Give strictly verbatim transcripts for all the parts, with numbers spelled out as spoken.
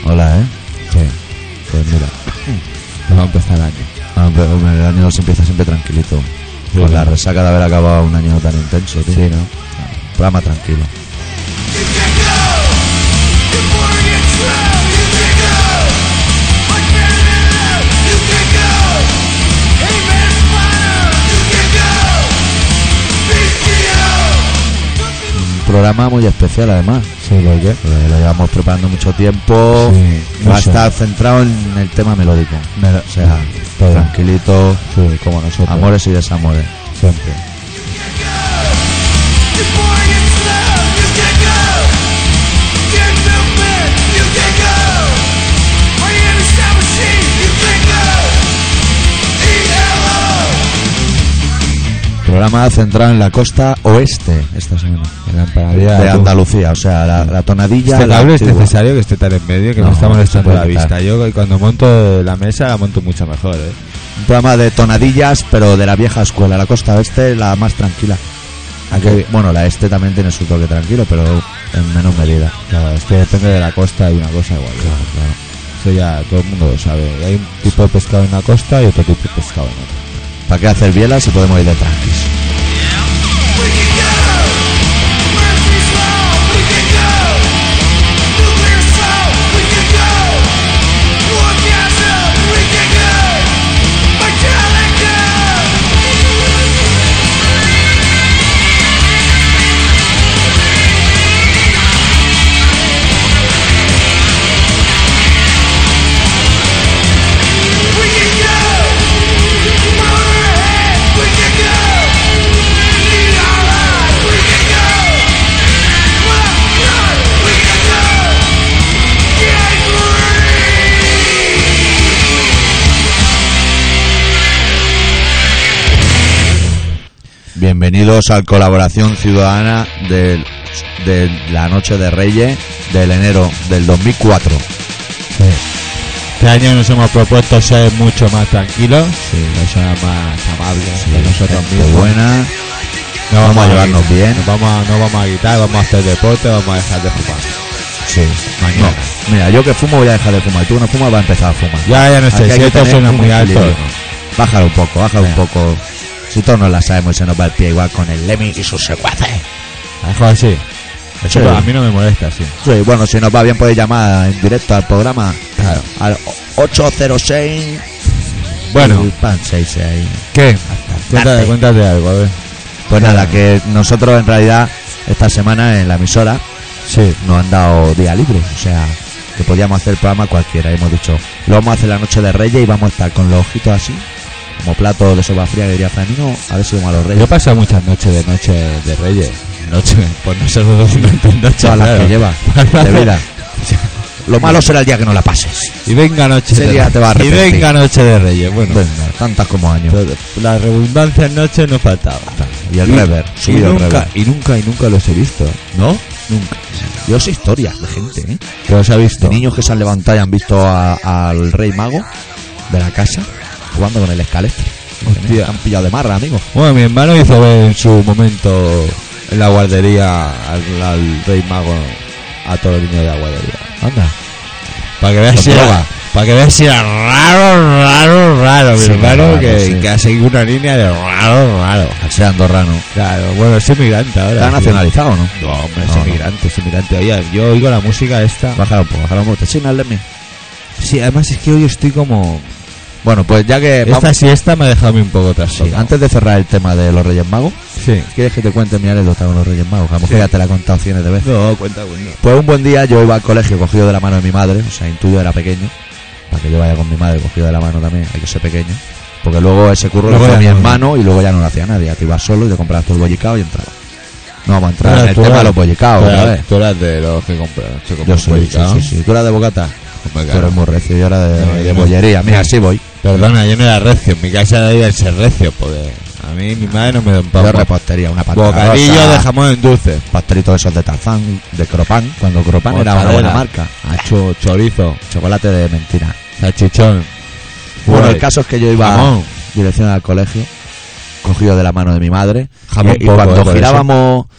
Hola, ¿eh? Sí. Pues mira, nos va a empezar el año. Ah, pero, hombre, el año se empieza siempre tranquilito. Sí, Con ¿no? la resaca de haber acabado un año tan intenso, tío. Sí, ¿no? Programa tranquilo. Un programa muy especial, además. Sí, ¿por qué? Porque lo llevamos preparando mucho tiempo. Sí, Va a mucho. estar centrado en el tema melódico. Melo- O sea, todo. tranquilito, Sí, como nosotros. amores y desamores. Siempre. Programa centrado en la costa oeste esta semana. En la empanadilla De tú- Andalucía, o sea, la, la tonadilla. Este la cable es antigua. necesario que esté tan en medio que No, me está molestando se la puede quitar. vista. Yo cuando monto la mesa la monto mucho mejor, ¿eh? Un programa de tonadillas, pero de la vieja escuela. La costa oeste, la más tranquila. Aquí, bueno, la este también tiene su toque tranquilo, pero en menos medida. Claro, es que depende de la costa y una cosa igual. ¿eh? Eso ya todo el mundo lo sabe. Hay un tipo de pescado en una costa y otro tipo de pescado en otra. ¿Para qué hacer bielas si podemos ir de tranquis? Bienvenidos a Colaboración Ciudadana de, de la Noche de Reyes del enero del dos mil cuatro. Sí. Este año nos hemos propuesto ser mucho más tranquilos, sí, no ser más amables con nosotros Gente mismos. buena, No vamos a llevarnos gritar, bien. nos vamos a, no vamos a gritar, vamos a hacer deporte, vamos a dejar de fumar. sí. Mañana. No, mira, yo que fumo voy a dejar de fumar, y tú que no fumas vas a empezar a fumar. Ya, ya no sé, Aquí hay si que esto tener suena un muy alto. equilibrio. Bájalo un poco, bájalo Venga. un poco. Si todos nos la sabemos y se nos va el pie igual con el Lemmy y sus secuaces. Dejo así. Sí. Eso a mí no me molesta, sí. Sí, bueno, si nos va bien puedes llamar en directo al programa. Claro. Al ocho cero seis. Bueno, y pan seis seis. ¿qué? Hasta Cuéntate, tarde. cuéntate algo, a ver. Pues Claro. nada, que nosotros en realidad esta semana en la emisora Sí. nos han dado día libre. O sea, que podíamos hacer el programa cualquiera. Y hemos dicho, lo vamos a hacer la noche de Reyes y vamos a estar con los ojitos así, como plato de sopa fría que diría Franino, a ver si vamos a los Yo he Reyes. pasado muchas noches de noche de Reyes. Noche, pues no sé los noches, Todas las claro. que lleva de vida. Lo malo será el día que no la pases. Y venga noche Ese de día te va a Y arrepentir. venga noche de Reyes, bueno. Venga, tantas como años. Todo- La redundancia en noche no faltaba. Y el Y- rever, Y subido el nunca, rever. y nunca, y nunca los he visto. ¿No? Nunca. Yo sé historias de gente, ¿eh? ¿Pero los he visto? De niños que se han levantado y han visto a- al rey mago de la casa jugando con el escalestre. Hostia. Han pillado de marra, amigo. Bueno, mi hermano hizo ver en su momento en la guardería al, al rey mago a todos los niños de la guardería. Anda. Para que veas Con si era, droga. para que veas si era raro, raro, raro, mi Sí, hermano, raro, que, sí. que ha seguido una línea de raro, raro. Al ser andorrano. Claro, bueno, es inmigrante ahora. ¿Está tío. nacionalizado o no? No, hombre, es No, no. inmigrante, es inmigrante. Oye, yo oigo la música esta. Bájalo un poco, bájalo un poco. ¿Te signa el Lemmy? Sí, además es que hoy estoy como... Bueno, pues ya que Esta vamos... siesta me ha dejado a mí un poco Sí, trastocado. antes de cerrar el tema de los Reyes Magos, Sí. ¿quieres que te cuente mi anécdota con los Reyes Magos? Que a lo mejor Sí. ya te la he contado cientos de veces. No, cuenta, cuenta. Pues un buen día yo iba al colegio cogido de la mano de mi madre, o sea, intuyo era pequeño, para que yo vaya con mi madre cogido de la mano también, hay que ser pequeño, porque luego ese curro lo Luego hacía ya mi no. hermano y luego ya no lo hacía nadie, tú ibas solo y te comprabas todo el bollicao y entrabas. No vamos a entrar Ah, en el tú tema de eras- los bollicaos, Tú otra eras, vez. tú eras de los que compran. Se Yo compran soy, sí, bollicao. sí, sí. ¿Tú eras de bocata? Hombre, Tú claro. eres muy recio, yo era de, No, de yo no. bollería. Mira, así voy. Perdona, yo no era recio. En mi casa debía ser recio, porque a mí mi madre no me da un Yo pavo. repostería, una patata Bocadillo rosa, de jamón en dulce. pastelitos esos de Tarzán, de Cropan, cuando Cropan era una buena Mortadela, marca. Hacho, chorizo, Chocolate de mentira. salchichón. Bueno, Pues, el caso es que yo iba jamón. dirección al colegio, cogido de la mano de mi madre. Jamón y, y poco, cuando eh, por girábamos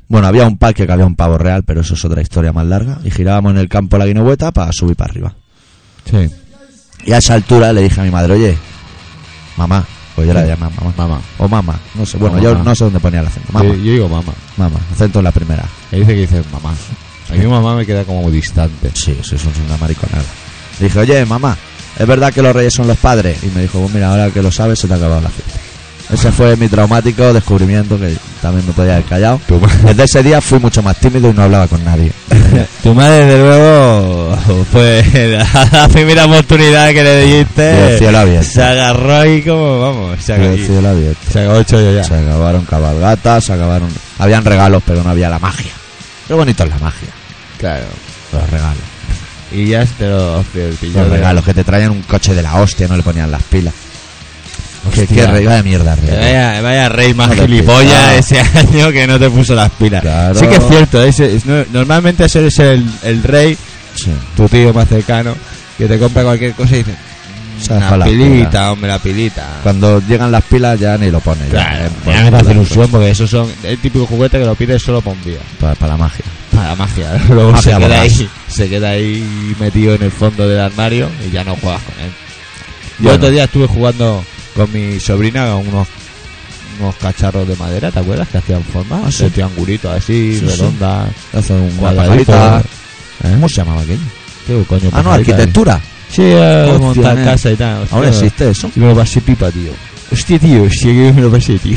Bueno, había un parque que había un pavo real, pero eso es otra historia más larga. Y girábamos en el campo la guinehueta para subir para arriba. Sí. Y a esa altura le dije a mi madre, oye, mamá, pues yo la llamaba mamá. Mamá. O mamá, no sé, bueno, O yo mamá. no sé dónde ponía el acento. Mamá, Yo, yo digo mamá. mamá, acento en la primera. Ahí dice que dice mamá. A mí mamá me queda como distante. Sí, eso es una mariconada. Le dije, oye, mamá, ¿es verdad que los reyes son los padres? Y me dijo, pues mira, ahora que lo sabes, se te ha acabado la fiesta. Ese fue mi traumático descubrimiento, que también me podía haber callado. Tu, ma- Desde ese día fui mucho más tímido y no hablaba con nadie. tu madre, desde luego, fue la primera oportunidad que le Y el dijiste. cielo abierto. Se agarró y como, vamos, se Y acabó, el cielo abierto. se acabó el chollo ya. Se acabaron cabalgatas, se acabaron... Habían regalos, pero no había la magia. Qué bonito es la magia. Claro. Los regalos. Y ya te lo pilló. Los regalos que te traían un coche de la hostia, no le ponían las pilas. Qué, Hostia. qué regalo de mierda, Que rey. vaya, vaya rey más No te gilipollas pidas. ese año que no te puso las pilas. Claro. Sí que es cierto, ese- es- no- normalmente ese es el, el rey, Sí. tu tío más cercano, que te compra cualquier cosa y dice, Se ha una dejado la pilita, pila. hombre, la pilita. Cuando llegan las pilas ya ni lo pones. Claro, ya, ya me hace ilusión porque esos son el típico juguete que lo pides solo para un día. Para, para la magia. Para la magia. Luego Magia se, queda borrás. ahí, se queda ahí metido en el fondo del armario y ya no juegas con él. Yo Bueno. otro día estuve jugando con mi sobrina con unos unos cacharros de madera, ¿te acuerdas? Que hacían forma, Ah, sí. de triangulito así, Sí, sí. redonda, Hace un cuadradito. pajarita. ¿Eh? ¿Cómo se llamaba aquello? ¿Qué coño? Ah, no, pajarita, arquitectura. eh. Sí, eh, Hostia, montar eh. casa y tal. Hostia, Ahora existe eso. y me lo pasé pipa, tío. Hostia, tío, hostia, que me lo pasé, tío.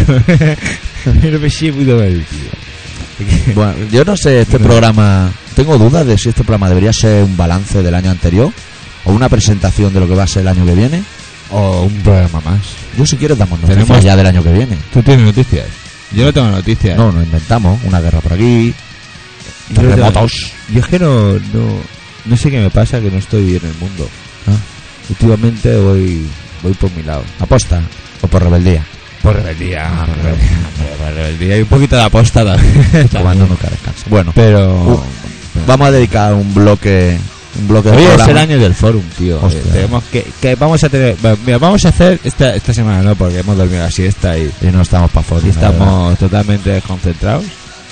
me lo pasé puto mal, tío. Bueno, yo no sé, este programa... Tengo dudas de si este programa debería ser un balance del año anterior o una presentación de lo que va a ser el año que viene. O un programa más. Yo si quieres damos noticias Tenemos- ya del año que viene. ¿Tú tienes noticias? Yo no tengo noticias. No, nos inventamos una guerra por aquí, Yo no tengo- terremotos. Yo es que no, no, no sé qué me pasa, que no estoy en el mundo. Ah. Últimamente voy voy por mi lado. ¿Aposta o por rebeldía? Por rebeldía. Ah, por por rebeldía. Por rebeldía y un poquito de aposta también. Comando nunca descansa. Bueno, Pero... Uh, vamos a dedicar un bloque... Un bloque de Hoy es programa. el año del forum, tío. Hostia. Eh, tenemos que, que vamos a tener... bueno, mira, vamos a hacer esta, esta semana, ¿no? Porque hemos dormido la siesta y, Y no estamos para y fotos. estamos totalmente desconcentrados.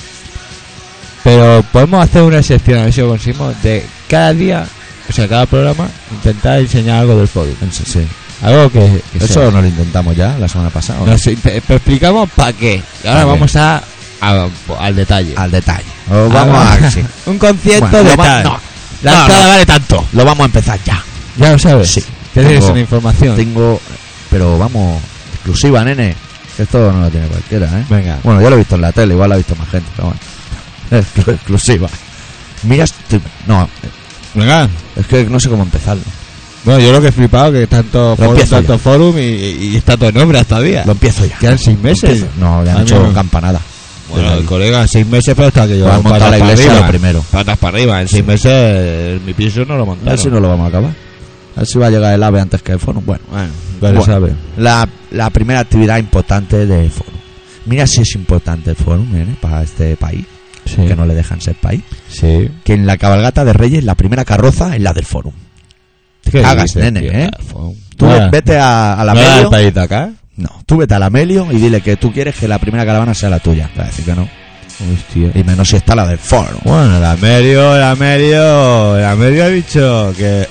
Pero podemos hacer una sección, a ver si lo conseguimos, de cada día, o sea, cada programa, intentar enseñar algo del forum. Sí, sí. Algo que, que Eso sea. no lo intentamos ya la semana pasada. ¿o no? Nos inte- pero explicamos para qué. Y ahora ¿Pa' qué? vamos a, a- al detalle. Al detalle. O vamos a... sí. Un concierto Bueno, de lo va- tal. no. La No, entrada no. vale tanto. Lo vamos a empezar ya. Ya lo sabes. Sí. Tienes Tengo- una información. Tengo... Pero vamos... Exclusiva, nene. Que esto no lo tiene cualquiera, ¿eh? Venga. Bueno, yo lo he visto en la tele. Igual lo ha visto más gente. Pero bueno. Exclu- Exclusiva. Mira... este- No, Venga. es que no sé cómo empezarlo. Bueno, yo lo que he flipado que tanto forum, empiezo tanto ya. forum y, y, y está todo en nombre hasta día. Lo empiezo ya. Quedan seis Lo meses. empiezo. No, ya han Ah, hecho no. campanada. Bueno, Desde el ahí. colega, seis meses, pero hasta que yo Pues han montado la iglesia lo primero. Patas para arriba. En seis meses eh, mi piso no lo A montaron. ver si no lo vamos a acabar. A ver si va a llegar el AVE antes que el foro. Bueno, Bueno, pero Bueno. sabe. la, la primera actividad importante del foro. Mira si es importante el foro, nene, para este país, Sí. que no le dejan ser país. Sí. Que en la cabalgata de Reyes la primera carroza es la del foro. ¿Qué Hagas, dices, nene, tío? ¿eh? Forum. Tú No era- vete a, a la ¿no era el Melio. país de acá? No, tú vete a la Melio y dile que tú quieres que la primera caravana sea la tuya. Te va a decir que no. Hostia. Y menos si está la del foro. Bueno, el Amerio, el Amerio, el Amerio ha dicho que...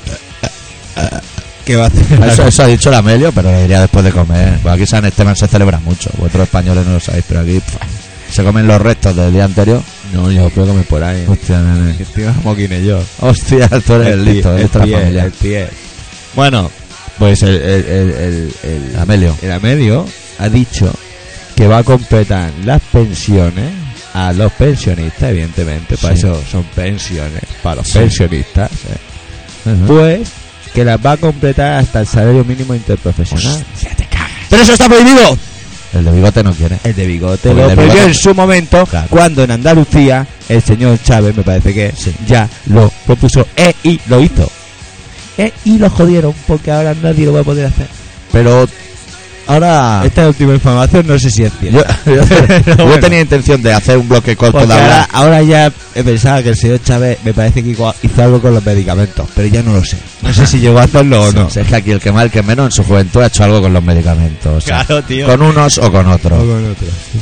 que va a hacer... Eso, eso ha dicho la Melio, pero lo diría después de comer. Pues aquí San Esteban se celebra mucho. Vosotros españoles no lo sabéis, pero aquí pff, se comen los restos del día anterior. No, yo creo que me por ahí. Hostia, nene. Que estoy más moquine yo. Hostia, tú eres el listo, el eres la pie, familia. el pie. Bueno, pues el, el, el, el, el, Amelio. el Amelio ha dicho que va a completar las pensiones a los pensionistas, evidentemente, para Sí. eso son pensiones, para los Sí. pensionistas, ¿eh? Ujú. Pues que las va a completar hasta el salario mínimo interprofesional. Hostia, te cagas. ¡Pero eso está prohibido! El de bigote no quiere. El de bigote Porque lo el de prohibió bigote- en su momento, Claro. cuando en Andalucía el señor Chávez, me parece que Sí. ya lo propuso e, y lo hizo. E, y lo jodieron porque ahora nadie lo va a poder hacer. Pero ahora... Esta última información no sé si es Yo, cierta. yo- Pero yo bueno. tenía intención de hacer un bloque corto Porque de ahora, hablar. ahora ya he pensado que el señor Chávez me parece que hizo hizo algo con los medicamentos, pero ya no lo sé. No sé si llegó a hacerlo o no. Sí, es que aquí el que más, el que menos en su juventud ha hecho algo con los medicamentos. O sea, Claro, tío. con unos o con O otros. con otros.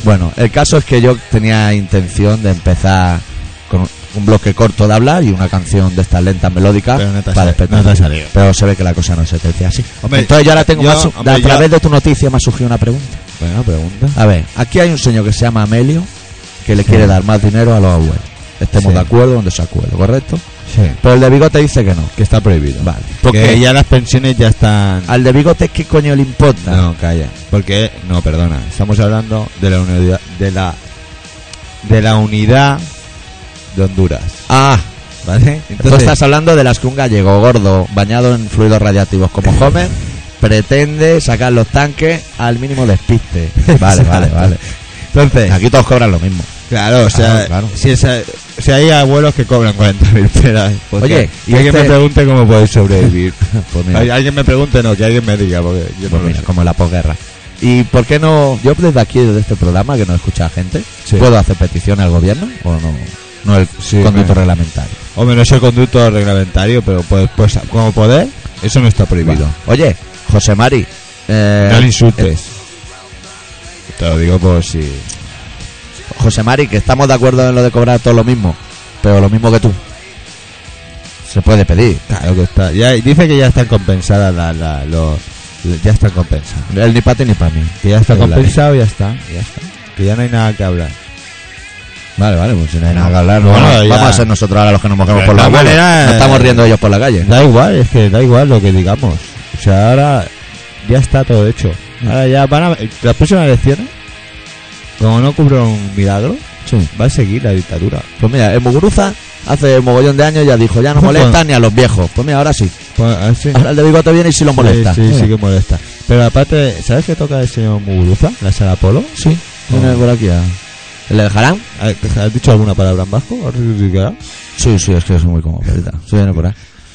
Bueno, el caso es que yo tenía intención de empezar con un bloque corto de hablar y una canción de estas lentas melódicas Pero no te ha para salido, despertar. no te ha salido. Pero se ve que la cosa no se te decía así. Hombre, Entonces yo ahora tengo yo- más su- hombre, a través yo- de tu noticia me ha surgido una pregunta. Bueno, pregunta. A ver, aquí hay un señor que se llama Amelio que le Sí. quiere dar más dinero a los abuelos. Estemos Sí. de acuerdo donde se acuerdo, ¿correcto? Sí. Pero el de bigote dice que no. Que está prohibido. Vale. Porque Porque ya las pensiones ya están... al de bigote, ¿qué coño le importa? No, calla. Porque, no, perdona. Estamos hablando de la unidad... De la... De la unidad de Honduras. Ah, ¿Vale? tú estás hablando de las que un gallego gordo, bañado en fluidos radiactivos como Homer, pretende sacar los tanques al mínimo despiste. Vale, vale, vale. Entonces... Aquí todos cobran lo mismo. Claro, o sea, Claro, claro. Si, esa, si hay abuelos que cobran cuarenta mil pelas. porque- Oye, y y alguien este- me pregunte cómo podéis sobrevivir. Pues mira, Hay- alguien me pregunte, no, que alguien me diga, porque yo pues no mira, lo sé. como en la posguerra. ¿Y por qué no? Yo desde aquí, desde este programa que no escucha gente, Sí. ¿puedo hacer petición al gobierno o no? No el Sí, conducto me- reglamentario. Hombre, no soy conducto reglamentario, pero pues, pues como poder, eso no está prohibido. Bueno, oye, José Mari, eh, No le insultes. Te lo digo por si... eh, José Mari, que estamos de acuerdo en lo de cobrar todo lo mismo, pero lo mismo que tú. Se puede pedir. Claro que está. Ya, dice que ya están compensadas la, la, los... Ya están compensados. El ni para ti ni para mí. Que ya está Es la compensado y ya está. Ya está. Que ya no hay nada que hablar. Vale, vale, pues si no hay No. nada que hablar, Bueno, vamos, ya. vamos a ser nosotros ahora los que nos mojemos De por la todas abuela. maneras, Nos estamos eh, riendo ellos por la calle. Da igual, es que da igual lo que digamos. O sea, ahora ya está todo hecho. Ahora ya van a... Las próximas elecciones, como no ocurre un milagro, Sí. va a seguir la dictadura. Pues mira, el Muguruza hace un mogollón de años ya dijo, ya no molesta ni a los viejos. Pues mira, ahora sí. Pues, así, Ahora el de bigote viene y sí lo molesta. Sí, sí, sí que molesta. Pero aparte, ¿sabes qué toca el señor Muguruza? La sala Polo. Sí, viene por aquí a... ¿Le dejarán? ¿Has dicho alguna palabra en vasco? Sí, sí, es que es muy cómodo. Sí, viene por ahí.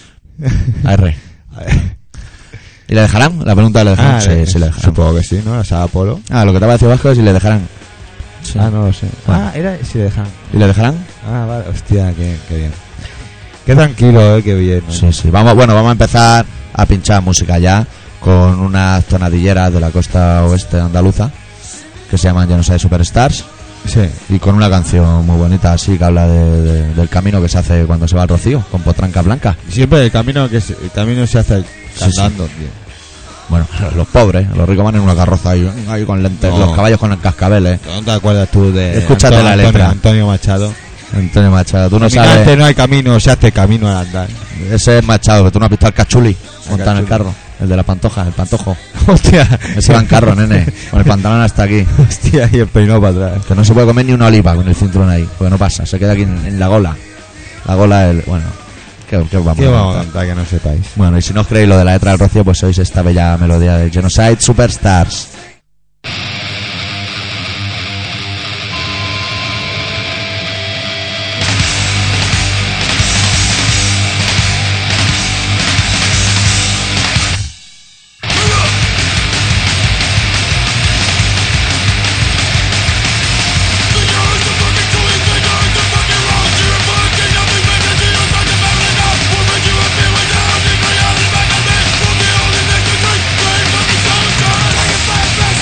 A R. ¿Y le dejarán? La pregunta es, ¿le dejarán? Ah, sí, eh, sí le dejarán. Supongo que sí, ¿no? La sala Polo. Ah, lo que te va a decir Vasco es si le dejarán. Sí. Ah, no lo sé. Bueno. Ah, era si le dejan. ¿Y le dejarán? Ah, vale. Hostia, qué, qué bien. Qué tranquilo, eh, qué bien. ¿no? Sí, sí. Vamos, bueno, vamos a empezar a pinchar música ya con unas tonadilleras de la costa oeste andaluza que se llaman Genocide Superstars Sí. y con una canción muy bonita así que habla de- de- del camino que se hace cuando se va al Rocío con Potranca Blanca. Siempre el camino que se, el camino se hace Sí, sí. andando, tío. Bueno, los pobres, los ricos van en una carroza ahí, ahí con lentes, No. los caballos con el cascabeles. ¿No te acuerdas tú de Escúchate Antonio, la letra. Antonio, Antonio Machado? Antonio Machado, tú no Caminante sabes. no hay camino, se hace camino al andar. Ese es Machado, que tú no has visto al Cachuli montado en el Cachuli. carro, el de la pantoja, el pantojo. Hostia. Ese va en carro, nene, con el pantalón hasta aquí. Hostia, y el peinado para atrás. Que no se puede comer ni una oliva con el cinturón ahí, porque no pasa, se queda aquí en, en la gola. La gola, el, bueno, ¿qué, qué vamos ¿Qué a vamos a contar? cantar que no sepáis? Bueno, y si no os creéis lo de la letra del Rocío, pues oís esta bella melodía de Genocide Superstars. We'll be all in the country, we're fucking so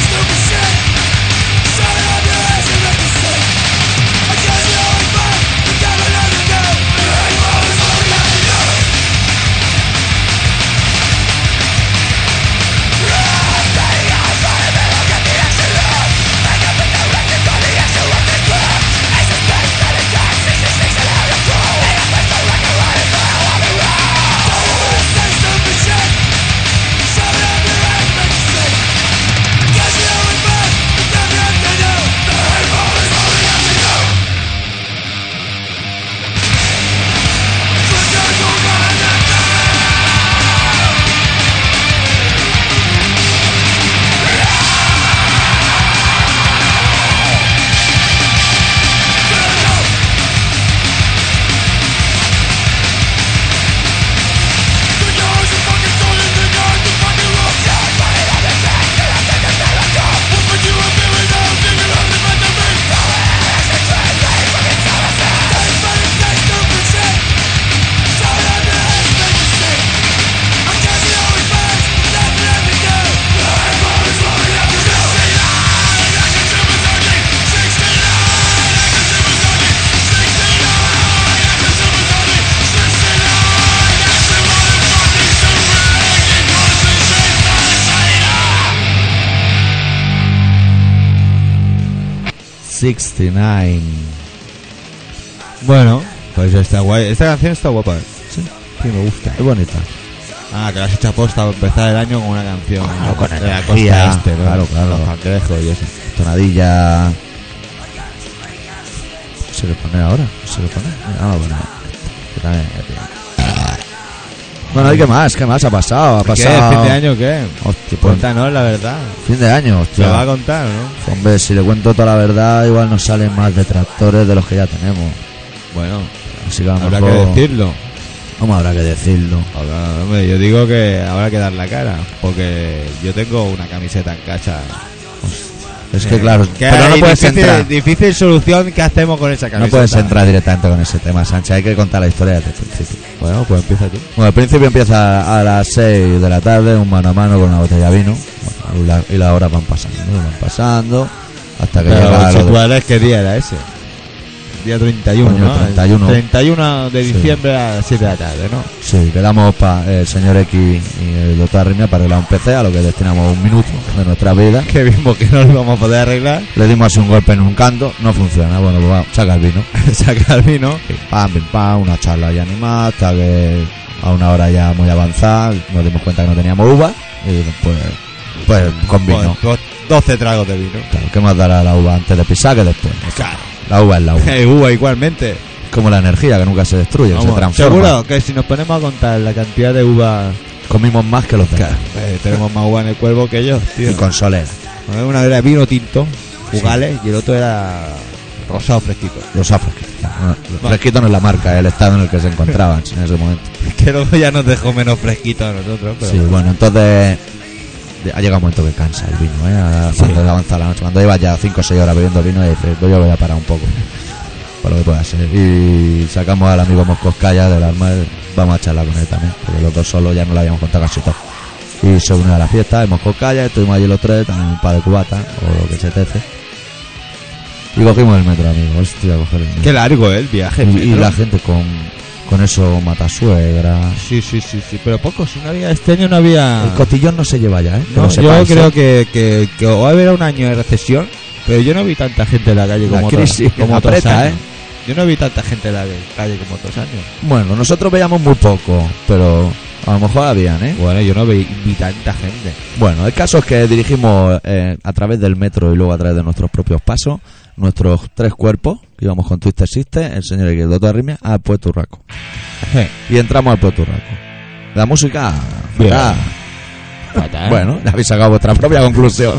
sesenta y nueve. Bueno, pues está guay. Esta canción está guapa. Sí, Sí, me gusta. es bonita. Ah, que la has hecho aposta para empezar el año con una canción. Claro, con de la energía. costa este, ¿no? Claro, claro. Los cangrejos y eso. Tonadilla. ¿Se le pone ahora? ¿Se le pone? Mira, vamos a poner. Que también, bueno, ¿y qué más? ¿Qué más ha pasado? Ha ¿Qué? pasado. ¿Fin de año qué? Hostia, pues, Cuéntanos la verdad. fin de año, ¿Se lo va a hostia. contar, no? Hombre, si le cuento toda la verdad, igual nos salen más detractores de los que ya tenemos. Bueno, Así que a lo habrá mejor. que decirlo. ¿Cómo habrá que decirlo? Habrá- hombre, yo digo que habrá que dar la cara. Porque yo tengo una camiseta en casa. Es que Eh, claro, que pero no hay puedes difícil, entrar. difícil solución. ¿Qué hacemos con esa camiseta? No puedes entrar directamente con ese tema, Sánchez. Hay que contar la historia desde el principio. Bueno, pues empieza tú. Bueno, al principio empieza a las seis de la tarde, un mano a mano con una botella de vino. Bueno, y, la- y las horas van pasando, ¿no? Van pasando hasta que Pero llega si lo tú de- eres, ¿qué día era ese? Día treinta y uno, Coño, ¿no? treinta y uno. treinta y uno de Sí. diciembre a las siete de la tarde, ¿no? Sí, quedamos para el señor X y el doctor Arrimia para arreglar un P C, a lo que destinamos un minuto de nuestra vida. Que vimos que no lo vamos a poder arreglar. Le dimos así un golpe en un canto, no funciona. Bueno, pues va, saca el vino. Saca el vino. Pim, pam, pim, pam, una charla ya animada hasta que a una hora ya muy avanzada nos dimos cuenta que no teníamos uva y pues, pues con vino. Pues, doce tragos de vino. Claro, ¿qué más dará la uva antes de pisar que después? Claro. La uva es la uva. Eh, uva igualmente. Como la energía que nunca se destruye, que se Vamos, transforma. seguro que si nos ponemos a contar la cantidad de uva, Comimos más que los demás. eh, tenemos más uva en el cuervo que ellos, tío. Y con solera. Una era vino tinto, jugales, y el otro era rosado fresquito. Los afresquitos. No, Fresquito no es la marca, es el estado en el que se encontraban en ese momento. Que luego ya nos dejó menos fresquito a nosotros, pero Sí, bueno, entonces de- ha llegado un momento que cansa el vino, ¿eh? A- Cuando avanza la noche. Cuando llevas ya cinco o seis horas bebiendo vino y dices, pues yo voy a parar un poco. Por lo que pueda ser. Y sacamos al amigo Moscoscaya del armario. Vamos a charlar con él también, porque los dos solos ya no lo habíamos contado casi todo. Y se unió a la fiesta de Moscoscaya, estuvimos allí los tres, también un par de cubatas, o lo que se tece. Y cogimos el metro, amigo. Hostia, coger el metro. qué largo, ¿eh? El viaje. Y, y metro. la gente con, con eso matasuegra. Sí, sí, sí, sí, pero pocos. No había, este año no había. El cotillón no se lleva ya, ¿eh? Que No, lo yo sepáis, creo ¿eh? que, que, que o va a haber un año de recesión, pero yo no vi tanta gente en la calle La como crisis otros, como otros aprieta, años. Yo no vi tanta gente en la calle como otros años. Bueno, nosotros veíamos muy poco, pero a lo mejor habían, ¿eh? Bueno, yo no vi, vi tanta gente. Bueno, el caso es que dirigimos eh, a través del metro y luego a través de nuestros propios pasos nuestros tres cuerpos, que íbamos con Twister Sister, el señor X, el doctor Arrimia, al Puerto Urraco. Y entramos al Puerto Urraco. La música... Bien. fatal. Fatal. Bueno, ya habéis sacado vuestra propia conclusión.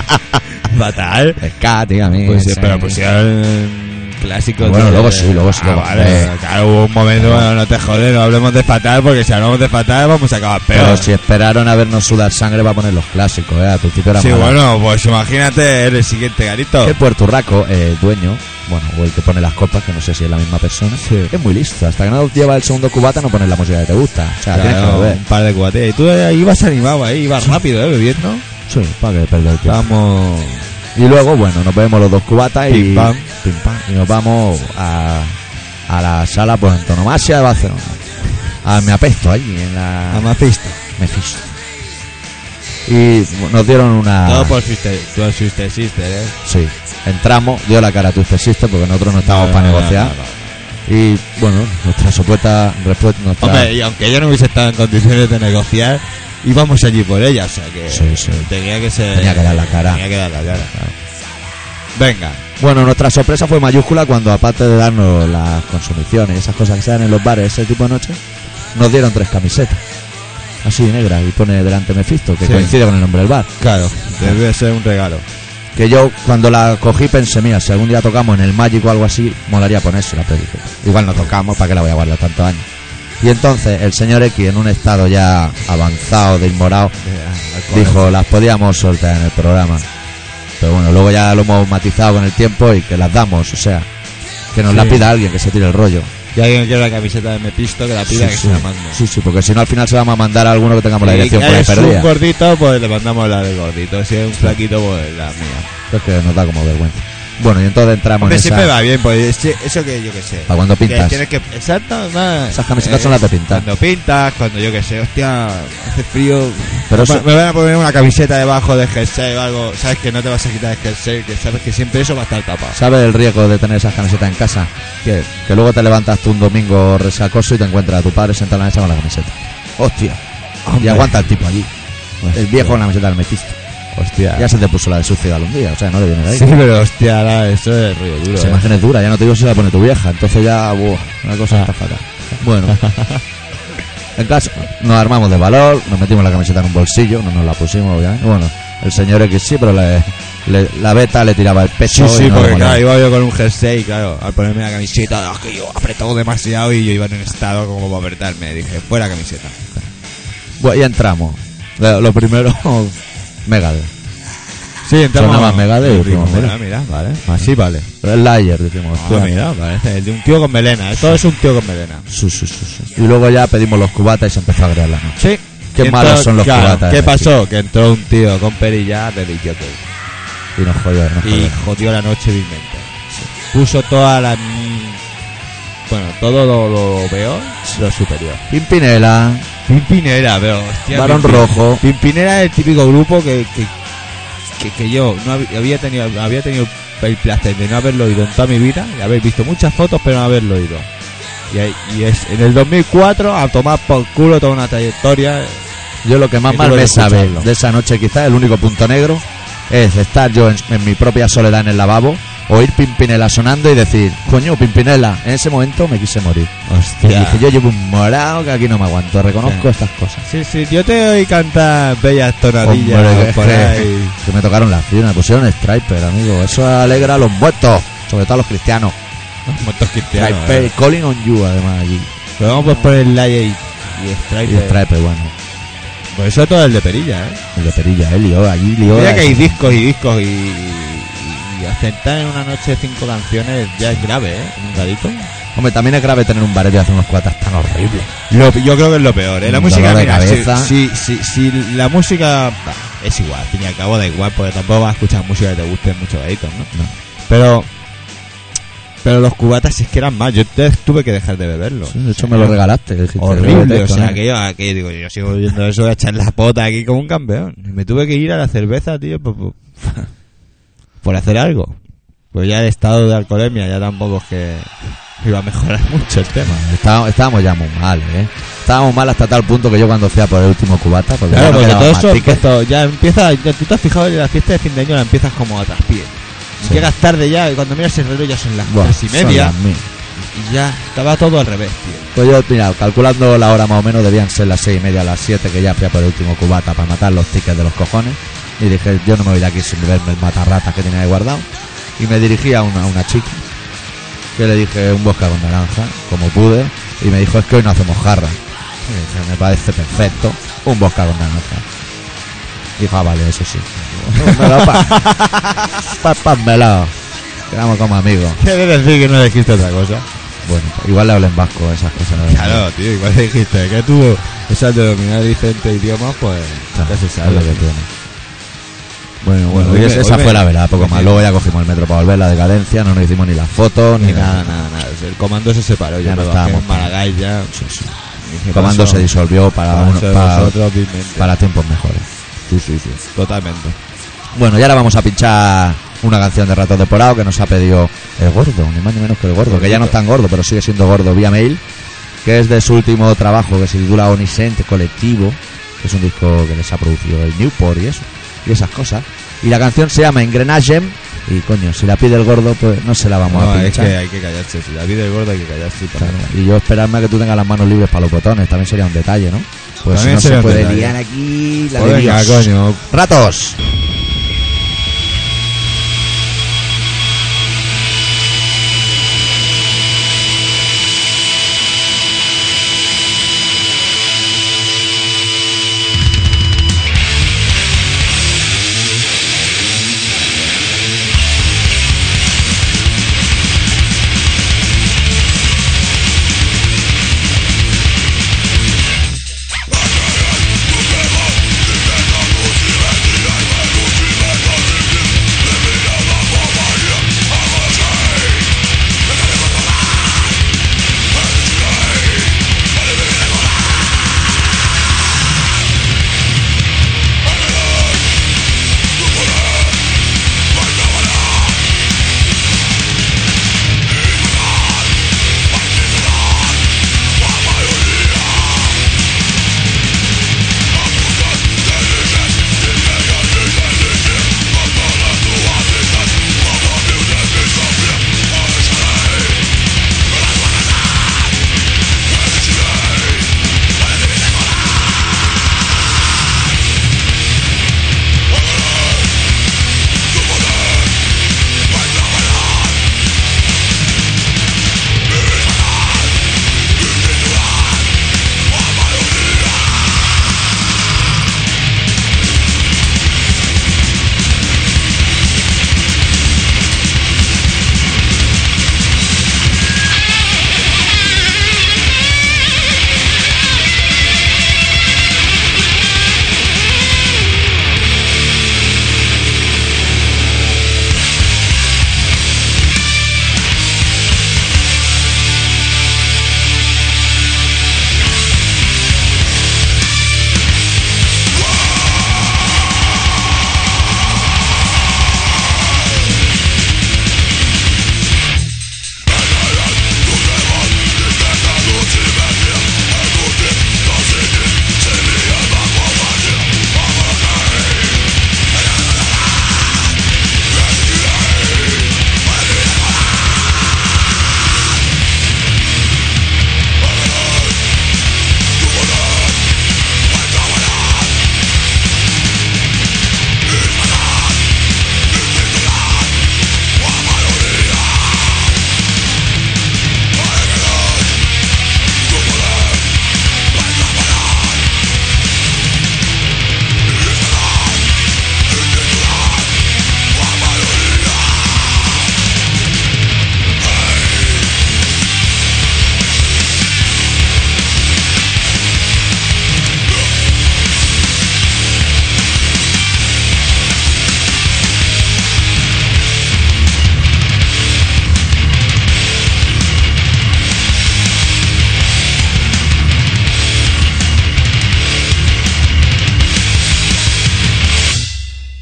fatal. Ska, tío, a mí. Pues sí, sí. pero pusieron clásicos. Bueno, de- luego sí, luego sí, Ah, luego. vale, Eh. claro, hubo un momento, bueno, no te jodes, no hablemos de fatal, porque si hablamos de fatal vamos a acabar peor. Pero si esperaron a vernos sudar sangre para poner los clásicos, ¿eh? Al principio era Sí, mala. bueno, pues imagínate el siguiente garito. El Puerto Urraco, eh, el dueño, bueno, o el que pone las copas, que no sé si es la misma persona, Sí. es muy listo. Hasta que no lleva el segundo cubata no pones la música que te gusta. O sea, tienes que Claro, beber. un par de cubatillas. Y tú eh, ibas animado ahí, ibas rápido, ¿eh? Bebiendo. Sí, para que perder el tiempo. Vamos. Y luego, bueno, nos bebemos los dos cubatas y, Pim, pam. pim, pam, y nos vamos a, a la sala por antonomasia de Barcelona. A Me Apesto, allí en la... A Mephisto. Mephisto. Y nos dieron una... Todo por Sister, todo Sister Sister, ¿eh? Sí, entramos, dio la cara a tu Sister porque nosotros no estábamos No, para no, no, negociar. no, no. Y bueno, nuestra supuesta respuesta... Nuestra... Hombre, y aunque yo no hubiese estado en condiciones de negociar, íbamos allí por ella, o sea que Sí, sí. tenía que ser. Tenía que dar la cara. Tenía que dar la cara. Venga. Bueno, nuestra sorpresa fue mayúscula cuando, aparte de darnos las consumiciones y esas cosas que se dan en los bares ese tipo de noche, nos dieron tres camisetas. Así negras, y pone delante Mephisto, que Sí. coincide con el nombre del bar. Claro, debe ser un regalo. Que yo, cuando la cogí, pensé, mira, si algún día tocamos en el Magic o algo así, molaría ponérsela, pero dije, igual no tocamos, ¿para qué la voy a guardar tantos años? Y entonces el señor X, en un estado ya avanzado de inmorado, dijo, las podíamos soltar en el programa. Pero bueno, luego ya lo hemos matizado con el tiempo y que las damos, o sea, que nos Sí. la pida alguien, que se tire el rollo. Y alguien quiere la camiseta de Mephisto, que la pida, Sí, que sí. se la mande. Sí, sí, porque si no al final se la vamos a mandar a alguno que tengamos la Y dirección que por ahí es perdida. un gordito, pues le mandamos la del gordito. Si es un flaquito, pues la mía. Es que nos da como vergüenza. Bueno, y entonces entramos Hombre, en siempre esa... va bien, pues ese- eso que yo que sé. Para cuando Que pintas. tienes que, exacto, va. Esas camisetas son las de pintar. Cuando pintas, cuando yo que sé, hostia, hace frío. Pero me, eso- me van a poner una camiseta debajo del jersey o algo, sabes que no te vas a quitar el jersey, que sabes que siempre eso va a estar tapado. ¿Sabes el riesgo de tener esas camisetas en casa? ¿Qué? Que luego te levantas tú un domingo resacoso y te encuentras a tu padre sentado en la mesa con la camiseta. Hostia. Y Hombre. aguanta el tipo allí. Hostia. El viejo con la camiseta del Mephisto. Hostia. Ya se te puso la de sucio un día, o sea, no le viene de ahí. Sí, pero hostia, ahora eso es rollo duro. Esa eh. imagen es dura, ya no te digo si la pone tu vieja, entonces ya, buah, una cosa está fatal. Bueno, en caso, nos armamos de valor, nos metimos la camiseta en un bolsillo, no nos la pusimos, obviamente. Bueno, el señor X sí, pero le, le- la beta le tiraba el pecho. Sí, sí, y no porque le molaba. claro, iba yo con un jersey, claro, al ponerme la camiseta, ah, que yo apretado demasiado y yo iba en un estado como para apretarme. Dije, fuera camiseta. Bueno, y entramos. Lo, lo primero, Megadeth. Sí, entramos. Sonaba Megadeth y dijimos, mira, mira. mira, vale. Así vale. El Layer, dijimos. Ah, hostia. mira, parece de un tío con melena. Esto es un tío con melena. Sí, sí, sí, sí. Y luego ya pedimos los cubatas y se empezó a agregar la noche. Sí. Qué Y malos entró- son los claro, cubatas. ¿Qué de pasó? Que entró un tío con perilla de D J Y nos jodió, nos y jodió. jodió la noche vilmente. Puso toda la. Bueno, todo lo, lo peor, lo superior. Pimpinela, Pimpinera, pero hostia. Barón Pimpin- Rojo. Pimpinera es el típico grupo que, que, que, que yo no hab- había tenido había tenido el placer de no haberlo oído en toda mi vida, y haber visto muchas fotos pero no haberlo oído. Y, ahí- y es en el dos mil cuatro a tomar por culo toda una trayectoria. Yo lo que más Y mal tuve me que sabe escucharlo. de esa noche, quizás el único punto negro, es estar yo en, en mi propia soledad en el lavabo, oír Pimpinela sonando y decir, coño, Pimpinela. En ese momento me quise morir. Y Hostia. dije, yo llevo un morado que aquí no me aguanto, reconozco Sí. estas cosas. Sí, sí, yo te oí cantar bellas tonadillas Hombre, por que- ahí. Que me tocaron las fibras, me pusieron Striper, amigo. Eso alegra a los muertos, sobre todo a los cristianos. Muertos cristianos. Striper, eh. Calling on You, además, allí. Pero vamos por poner Laye y, y Y Striper. Striper, bueno. Pues eso todo el de perilla, ¿eh? El de Perilla, él lió, allí lió. Mira la- que hay discos y discos y, y, y acertar en una noche cinco canciones ya es grave, ¿eh? Un gadito. Hombre, también es grave tener un baret y hacer unos cuatas tan horribles. Lo- yo creo que es lo peor, ¿eh? La Un música, dolor de mira, si, cabeza. si, si, si la música bah, es igual, al fin y al cabo da igual, porque tampoco vas a escuchar música que te guste mucho gaditos, ¿no? No. Pero pero los cubatas sí es que eran más, yo te- tuve que dejar de beberlo. Sí, de hecho, me lo regalaste. Dijiste, Horrible, "Bébete o esto, sea, ¿no?". aquello, aquello, digo, yo sigo viendo eso, voy a echar la pota aquí como un campeón. Y me tuve que ir a la cerveza, tío, por, por, por hacer algo. Pues ya el estado de alcoholemia ya tampoco es que iba a mejorar mucho el tema. Estábamos, estábamos ya muy mal, ¿eh? Estábamos mal hasta tal punto que yo cuando fui a por el último cubata, porque ya Claro, no porque quedaban todo más eso tickets. empezó, ya empieza, ya, tú te has fijado en la fiesta de fin de año la empiezas como a traspié. Sí. Llegas tarde ya y cuando miras el reloj ya son las Buah, tres y son media las mil. y ya estaba todo al revés, tío. Pues yo, mira, calculando la hora más o menos, debían ser las seis y media, las siete, que ya fui a por el último cubata para matar los tickets de los cojones. Y dije, yo no me voy de aquí sin beberme el matarratas que tenía ahí guardado. Y me dirigí a una, a una chica, que le dije un vodka con naranja, como pude. Y me dijo, es que hoy no hacemos jarra. Y dije, me parece perfecto, un vodka con naranja. Dijo, ah, vale, eso sí. Melao pa, pa, pa melao. Quedamos como amigos. ¿Quieres decir que no dijiste otra cosa? Bueno, igual le hablo en vasco, esas cosas. ¿no? Claro, tío, igual dijiste que tú, esas de dominar diferentes idiomas, pues Claro, ya se es sabe. lo que tiene. Bueno, bueno, Hoy y me- esa hoy me- fue la verdad, poco me- más. Luego ya cogimos el metro para volver, la decadencia, no nos hicimos ni las fotos, Ni nada, nada, nada. El comando se separó, Ya ya no no estábamos estábamos en Maragall ya. Sí, sí. Dije, El comando paso- se disolvió para, paso uno- de para, vosotros, vilmente. para tiempos mejores. Sí, sí, sí. Totalmente. Bueno, y ahora vamos a pinchar una canción de Ratos de Porao que nos ha pedido el gordo, ni más ni menos que el gordo, que ya no es tan gordo, pero sigue siendo gordo vía mail, que es de su último trabajo, que se titula Onisent Colectivo, que es un disco que les ha producido el Newport y eso, y esas cosas. Y la canción se llama Engrenagem, y coño, si la pide el gordo, pues no se la vamos No, a es pinchar. que hay que callarse. Si la vida del gordo hay que callarse. y Claro, ponerla. y yo esperarme a que tú tengas las manos libres para los botones, también sería un detalle, ¿no? Pues si También no sería se un puede detalle. liar aquí la Pues de venga, Dios. coño. ¡Ratos! Thank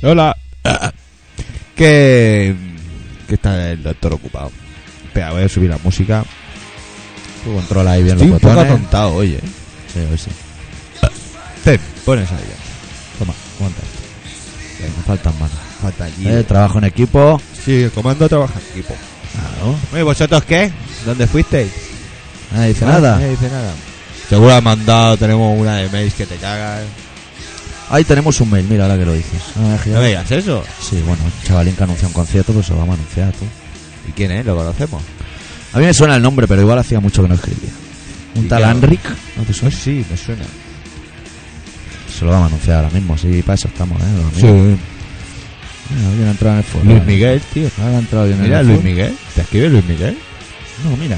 Hola. Que... Que está el doctor ocupado. Espera, voy a subir la música. Tú controla ahí bien Estoy los un poco botones. atontado hoy, eh. Sí, hoy sí. Ten, pones ahí ya. Toma, Aguanta. me faltan manos. Falta allí. Eh, trabajo en equipo. Sí, el comando trabaja en equipo. Claro. Oye, ¿vosotros qué? ¿Dónde fuisteis? Nadie dice Ah, nada. Nadie dice nada. Seguro has mandado, tenemos una de mails que te cagas. Ahí tenemos un mail, mira ahora que lo dices. Ah, No me digas eso. sí, bueno, un chavalín que anuncia un concierto, pues se lo vamos a anunciar tú. ¿Y quién es? ¿Lo conocemos? A mí me suena el nombre, pero igual hacía mucho que no escribía. Un ¿Y tal qué? Anric, ¿no te Pues suena? sí, me suena. Se lo vamos a anunciar ahora mismo, sí, para eso estamos, ¿eh? Los amigos. Mira, alguien ha entrado en el foro. Luis Ahora. Miguel, tío. Ahora ha entrado bien Mira, en el Luis foro. Miguel. ¿Te escribe Luis Miguel? No, mira.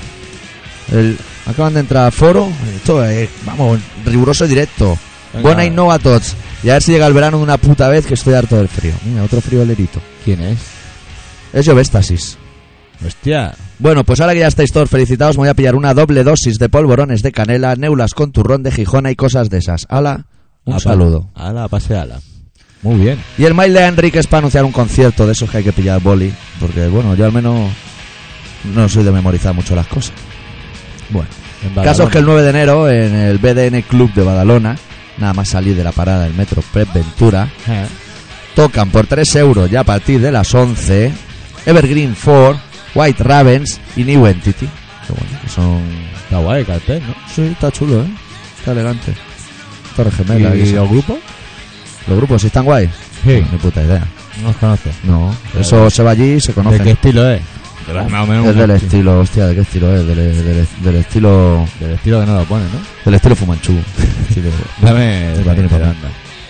El, acaban de entrar al foro. Esto es, vamos, riguroso y directo. Venga. Buena innova a tots. Y a ver si llega el verano de una puta vez, que estoy harto del frío. Mira, otro friolerito. ¿Quién es? Es Jovestasis. Hostia. Bueno, pues ahora que ya estáis todos felicitados, me voy a pillar una doble dosis de polvorones de canela, neulas con turrón de Gijona y cosas de esas. Ala, un Apa. saludo. Ala, pase ala. Muy bien. Y el mail de Enrique es para anunciar un concierto de esos que hay que pillar boli. Porque, bueno, yo al menos no soy de memorizar mucho las cosas. Bueno, En el Badalona. caso es que el nueve de enero en el B D N Club de Badalona, nada más salir de la parada del metro Pep Ventura, Eh. tocan por tres euros ya a partir de las once Evergreen cuatro, White Ravens y New Entity. Que bueno, que son... Está guay el cartel, ¿no? Sí, está chulo, ¿eh? Está elegante. Torre Gemela. ¿Y y eso. los grupos? ¿Los grupos sí están guay? Sí. Ni puta idea. No los conozco. No, Claro. eso se va allí y se conoce. ¿De qué estilo es? Más o menos Es un del estilo. estilo, hostia, ¿de qué estilo es? Del, del, del estilo... Del estilo que no lo pone, ¿no? Del estilo Fumanchu. Estilo- Dame. El patín para anda.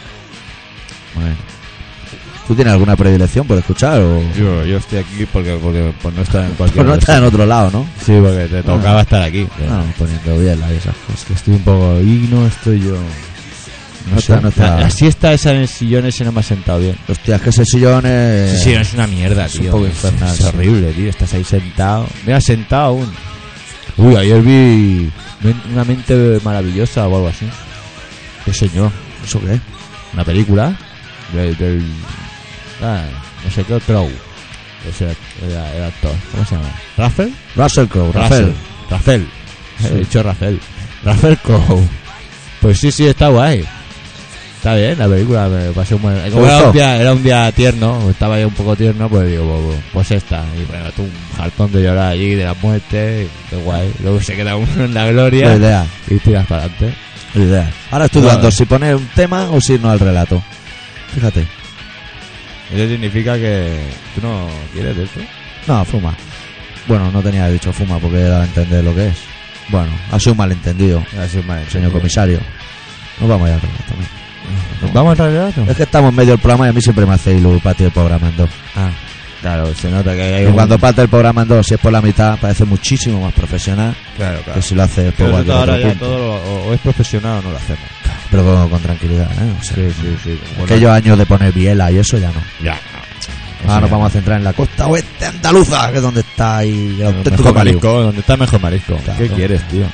Bueno. ¿Tú tienes alguna predilección por escuchar o...? Yo, yo estoy aquí porque, porque por no estar en cualquier Pues no otro estás en sitio. otro lado, ¿no? Sí, porque te tocaba estar aquí. No, poniendo biela y esas Es cosas. que estoy un poco. Y no estoy yo. No No, sé. está- no está- La, la siesta esa en el sillón ese no me ha sentado bien. Hostia, es que ese sillón es... Sí, sí, es una mierda, es tío. un poco infernal, Es sí. horrible, tío. Estás ahí sentado. Mira, sentado aún. Uy, ayer vi Men- una mente maravillosa o algo así. ¿Qué señor? ¿Eso qué? Una película del... del ah, no sé qué, Crow. Ese era el actor. ¿Cómo se llama? ¿Rafael? Russell Crowe, Rafael. Rafael. Sí. He dicho Rafael. Rafael Crow. Pues sí, sí, está guay. Está bien, la película me pasé un buen... Como era gustó? un, día, era un día tierno, estaba yo un poco tierno, pues digo, pues, pues esta. Y bueno, tú un jartón de llorar allí, de la muerte, qué guay. Luego se queda uno en la gloria La idea, y tiras para adelante. la idea. Ahora estoy No, dudando eh. si poner un tema o si irnos al relato. Fíjate. Eso significa que tú no quieres de esto. No, fuma. Bueno, no tenía dicho fuma porque he dado a entender lo que es. Bueno, ha sido un malentendido, Así es mal, señor comisario. Nos vamos ya al relato. ¿no? ¿Nos vamos al relato? Es que estamos en medio del programa y a mí siempre me hace ilu partir el programa en dos. Ah, claro, se nota que hay Y un... cuando parte el programa en dos, si es por la mitad, parece muchísimo más profesional Claro, que claro. si lo hace por Pero cualquier nosotros ahora otro ya punto. todo lo- o, o es profesional o no lo hacemos. Pero con, con tranquilidad, ¿eh? O sea, Sí, sí, sí. aquellos años de poner biela y eso ya no. Ya. Ahora nos vamos a centrar en la costa oeste andaluza, que es donde está ahí el auténtico mejor marisco. marisco, donde está el mejor marisco. Claro. ¿Qué quieres, tío?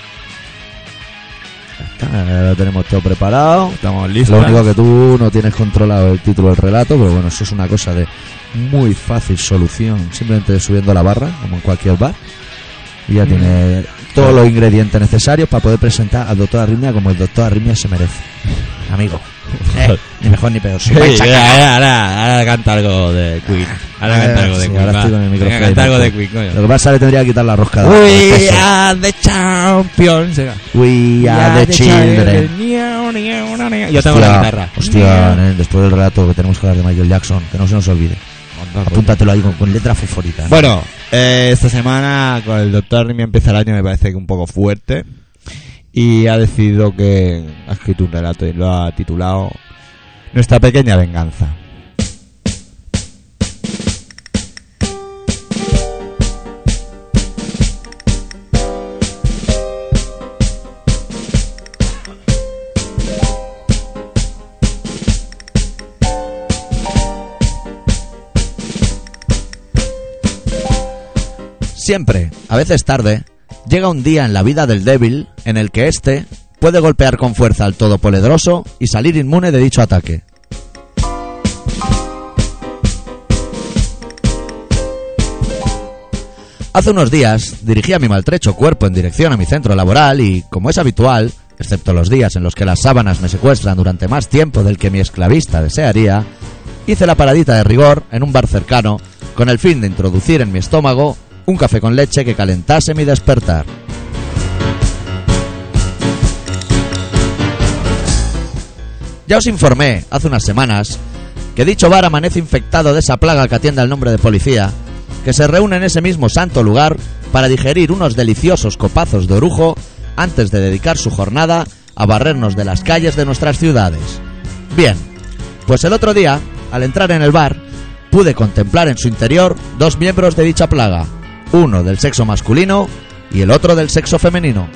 Lo tenemos todo preparado. Estamos listos. Lo único que tú no tienes controlado el título del relato, pero bueno, eso es una cosa de muy fácil solución. Simplemente subiendo la barra, como en cualquier bar, y ya tiene todos los ingredientes necesarios para poder presentar al doctor Arritmia como el doctor Arritmia se merece. Amigo, eh, ni mejor ni peor. Sí, Si vais a ahora, cagar. ahora, ahora canta algo de Queen. Ahora Eh, canta algo de sí, Queen. ahora va. estoy con el Venga, micrófono canta ahí, algo de por Queen, coño. Lo que pasa es que le tendría que quitar la rosca. de- We del peso. are the champions. We are the children. Yo tengo la Hostia, guitarra. Hostia, nen, después del relato que tenemos que hablar de Michael Jackson, que no se nos olvide. Apúntatelo ahí con, con letra fosforita. ¿no? Bueno, eh, esta semana con el doctor Arritmia empieza el año, me parece que un poco fuerte. Y ha decidido que ha escrito un relato y lo ha titulado Nuestra pequeña venganza. Siempre, a veces tarde, llega un día en la vida del débil en el que éste puede golpear con fuerza al todopoderoso y salir inmune de dicho ataque. Hace unos días dirigía mi maltrecho cuerpo en dirección a mi centro laboral y, como es habitual, excepto los días en los que las sábanas me secuestran durante más tiempo del que mi esclavista desearía, hice la paradita de rigor en un bar cercano con el fin de introducir en mi estómago un café con leche que calentase mi despertar. Ya os informé hace unas semanas que dicho bar amanece infectado de esa plaga que atiende al nombre de policía, que se reúne en ese mismo santo lugar para digerir unos deliciosos copazos de orujo antes de dedicar su jornada a barrernos de las calles de nuestras ciudades. Bien, pues el otro día, al entrar en el bar, pude contemplar en su interior dos miembros de dicha plaga, uno del sexo masculino y el otro del sexo femenino.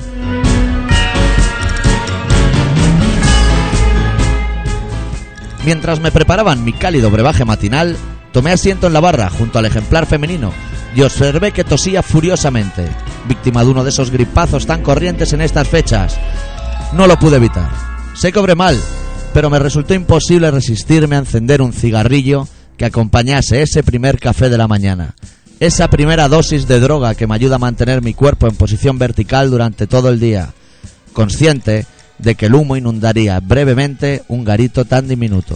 Mientras me preparaban mi cálido brebaje matinal, tomé asiento en la barra junto al ejemplar femenino y observé que tosía furiosamente, víctima de uno de esos gripazos tan corrientes en estas fechas. No lo pude evitar. Sé que obré mal, pero me resultó imposible resistirme a encender un cigarrillo que acompañase ese primer café de la mañana, esa primera dosis de droga que me ayuda a mantener mi cuerpo en posición vertical durante todo el día, consciente de que el humo inundaría brevemente un garito tan diminuto.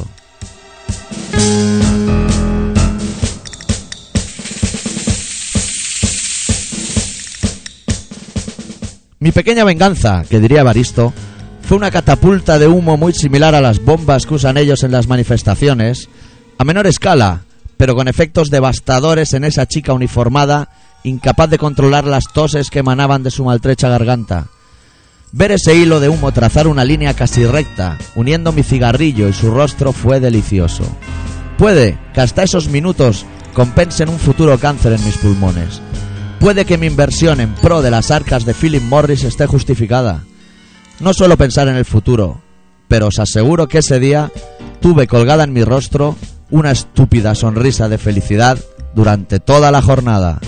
Mi pequeña venganza, que diría Evaristo, fue una catapulta de humo muy similar a las bombas que usan ellos en las manifestaciones, a menor escala, pero con efectos devastadores en esa chica uniformada, incapaz de controlar las toses que emanaban de su maltrecha garganta. Ver ese hilo de humo trazar una línea casi recta, uniendo mi cigarrillo y su rostro, fue delicioso. Puede que hasta esos minutos compensen un futuro cáncer en mis pulmones. Puede que mi inversión en pro de las arcas de Philip Morris esté justificada. No suelo pensar en el futuro, pero os aseguro que ese día tuve colgada en mi rostro una estúpida sonrisa de felicidad durante toda la jornada.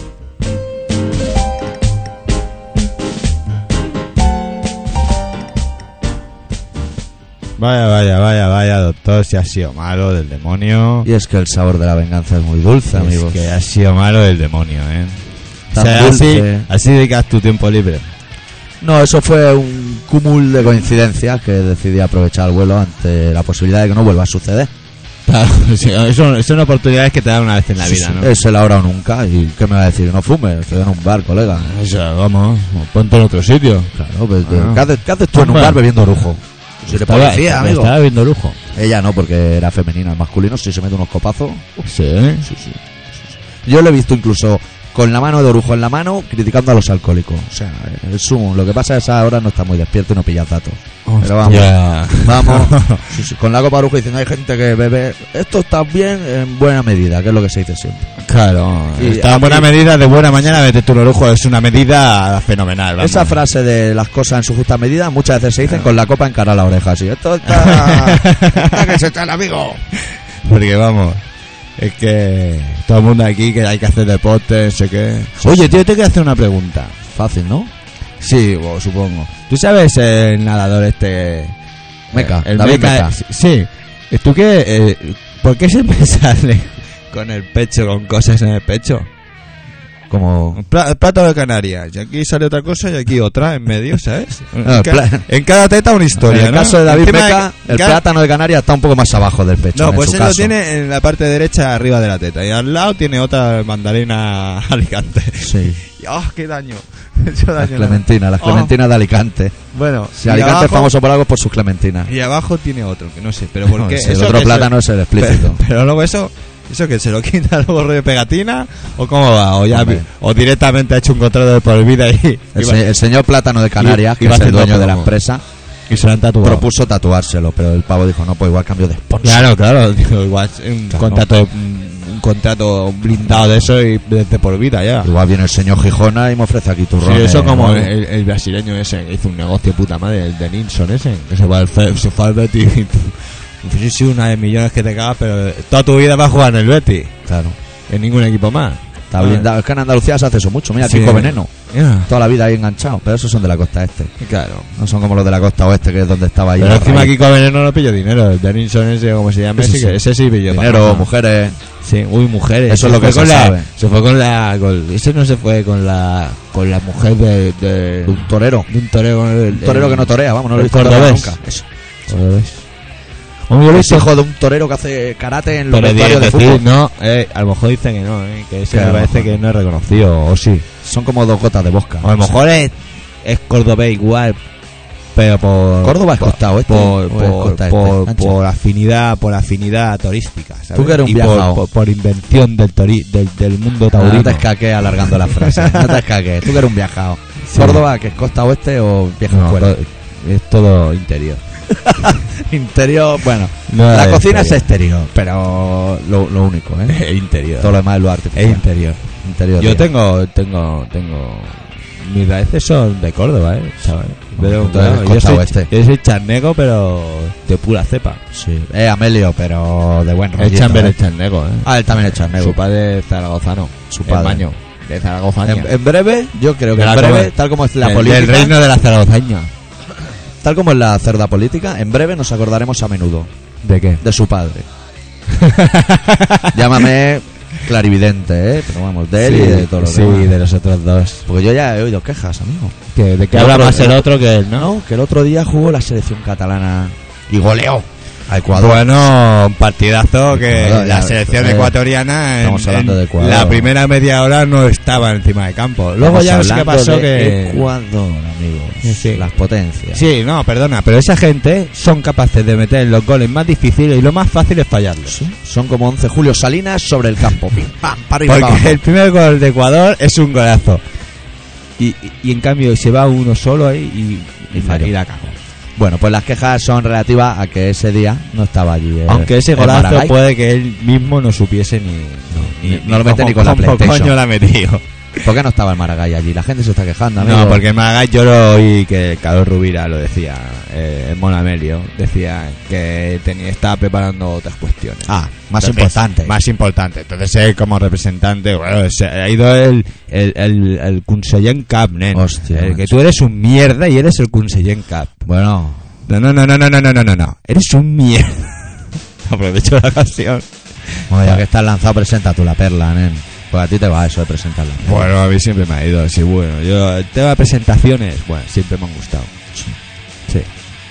Vaya, vaya, vaya, vaya, doctor, si ha sido malo del demonio. Y es que el sabor de la venganza es muy dulce, amigos. Es que ha sido malo del demonio, ¿eh? Tan o sea, dulce. así, así dedicas tu tiempo libre. No, eso fue un cúmulo de coincidencias que decidí aprovechar el vuelo ante la posibilidad de que no vuelva a suceder. Claro, sí, eso, son oportunidades que te dan una vez en la vida, Sí, ¿no? Es el ahora o nunca. ¿Y qué me va a decir? No fumes, estoy en un bar, colega. O sea, vamos, ponte en otro sitio. Claro, pues, Ah. ¿qué, haces, qué haces tú en un Hombre. bar bebiendo orujo? Si eres Estaba- policía, amigo. Estaba viendo lujo. Ella no, porque era femenina. El masculino sí se mete unos copazos. Sí. Sí, sí. Yo lo he visto incluso con la mano de orujo en la mano criticando a los alcohólicos. O sea, es un, lo que pasa es que a esa hora no está muy despierto y no pilla datos. Pero vamos, Ya. vamos sí, sí, con la copa de orujo diciendo hay gente que bebe. Esto está bien en buena medida, que es lo que se dice siempre. Claro. Y Está en buena aquí- medida, de buena mañana, meterte un orujo es una medida fenomenal. Vamos. Esa frase de las cosas en su justa medida muchas veces se dicen con la copa encarada a la oreja. Así, esto está, está que se está el amigo. Porque vamos, es que todo el mundo aquí que hay que hacer deporte, no sé qué. Oye, tío, te quiero hacer una pregunta. Fácil, ¿no? Sí, bueno, supongo. ¿Tú sabes el nadador este? Meca, el David Meca. Meca. Sí. ¿Tú qué? Eh, ¿Por qué se me sale con el pecho, con cosas en el pecho? Como Un pla- plato de Canarias. Y aquí sale otra cosa y aquí otra en medio, ¿sabes? Ah, en, ca- pla- en cada teta una historia. en el ¿no? caso de David Encima Meca, de- el cada- plátano de Canarias está un poco más abajo del pecho. No, en pues su él lo caso. tiene en la parte derecha arriba de la teta. Y al lado tiene otra mandarina Alicante. Sí, Y, ¡oh, qué daño! He hecho las daño. clementinas, las Oh. clementinas de Alicante. Bueno, Si y Alicante abajo- es famoso por algo, por sus clementinas. Y abajo tiene otro, que no sé, pero ¿por No, qué? sí, el Eso otro que plátano se- es el explícito. Pero, pero luego eso, eso que se lo quita luego rollo pegatina, o cómo va, o ya, Hombre. o directamente ha hecho un contrato de por vida y, El, y, se- el señor Plátano de Canarias, y- que y va es el haciendo dueño de la promo. empresa, y se lo han tatuado. propuso tatuárselo, pero el pavo dijo, no, pues igual cambio de sponsor. Claro, claro, digo, igual es un Claro. contrato, un, un contrato blindado de eso y desde por vida ya. Igual viene el señor Gijona y me ofrece aquí Sí, turrones. eso como ¿no? el, el brasileño ese que hizo un negocio puta madre, el de Nilsson ese, que se va al, Fe- se fue al Betis y sí, sí, una de millones que te cagas, pero toda tu vida vas a jugar en el Betis, Claro. en ningún equipo más. Está blindado. Es que en Andalucía se hace eso mucho. Mira, Sí. Kiko Veneno. Yeah. Toda la vida ahí enganchado. Pero esos son de la costa este. Claro. No son como los de la costa oeste, que es donde estaba ahí. Pero la encima raíz. Kiko Veneno no pilló dinero. El Dennison ese, como se llama, Ese ese, sí. que- ese sí pilló. Dinero, pasta. mujeres. Sí, uy, mujeres. Eso es lo fue que se con la- sabe. Se fue con la. Con, ese no se fue con la. Con la mujer de. De, De un torero. de un torero. Un torero que no torea, vamos, no lo he el visto torear cordobés. nunca. Eso. Cordobés. Hombre, yo lo he Es visto. hijo de un torero que hace karate en los Pero vestuarios de decir, fútbol. no, eh, a lo mejor dicen que no, eh, que ese Que a me lo parece mejor. que no es reconocido, o sí. Son como dos gotas de bosca. O a lo mejor es, es cordobés igual, pero por. Córdoba es por, costa oeste, Por, o es por, costa este, por, Sánchez. por afinidad, por afinidad turística, ¿sabes? Tú que eres un Y por, viajao. por, por invención del, tori, del, del mundo No taurino. te escaques alargando las frases. No te escaques. Tú que eres un viajado. Sí. ¿Córdoba, que es costa oeste o viaja No, fuera? to- es todo interior. Interior, bueno. No la es cocina es exterior. exterior, pero lo, lo único, ¿eh? Es interior. Todo lo demás es lo Es artificial. interior. Interior. Yo tío. tengo, tengo, tengo. Mis raíces son de Córdoba, ¿eh? ¿Sabes? Pero, Entonces, claro, yo, costa soy, oeste. yo soy charnego, pero de pura cepa. Sí. Es Amelio, pero de buen El rollito. chamber ¿eh? es charnego, ¿eh? Ah, él también es charnego. Su padre es zaragozano. Su Es padre. maño. De Zaragoza. En, en breve, yo creo que De en la breve, come- tal como es la del, política, del reino de la zaragozaña. tal como es la cerda política, en breve nos acordaremos a menudo ¿De qué? de su padre. Llámame clarividente, ¿eh? Pero vamos, de él y de todos los Sí, demás. de los otros dos. Porque yo ya he oído quejas, amigo. Que, ¿De qué El habla otro- más el otro que él, no? No, que el otro día jugó la selección catalana y goleó a Ecuador. Bueno, un partidazo que Ecuador, la ya, selección eh, ecuatoriana en, estamos hablando en de Ecuador. la primera media hora no estaba encima de campo. Luego Estamos ya no sé qué hablando pasó de que... Ecuador, amigos. Sí. Las potencias. Sí, no, perdona, pero esa gente son capaces de meter los goles más difíciles y lo más fácil es fallarlos. Sí, son como once Julio Salinas sobre el campo. Pim, pam, para arriba y para Porque abajo. el primer gol de Ecuador es un golazo. Y, y, y en cambio se va uno solo ahí y, Y y, falló. y la cagó. Bueno, pues las quejas son relativas a que ese día no estaba allí. eh, Aunque ese el golazo Maragall. puede que él mismo no supiese ni... ni- no lo mete cómo- ni con la cómo PlayStation. coño la ha metido. ¿Por qué no estaba el Maragall allí? La gente se está quejando, amigo. No, porque el Maragall yo lo oí que Carlos Rubira lo decía, eh, el Monamelio, decía que tenía, estaba preparando otras cuestiones. Ah, más Entonces, importante. Más importante. Entonces él como representante, bueno, se ha ido el, el, el, el conseller en cap, nen. Hostia, El que macho. tú eres un mierda y eres el conseller en cap. Bueno, No, no, no, no, no, no, no, no, no, no. Eres un mierda. Aprovecho la ocasión. bueno, ya que estás lanzado, presenta tú la perla, nen. Pues a ti te va eso de presentarla. Bueno, a mí siempre me ha ido, sí, bueno. Yo, el tema de presentaciones, bueno, siempre me han gustado. Sí.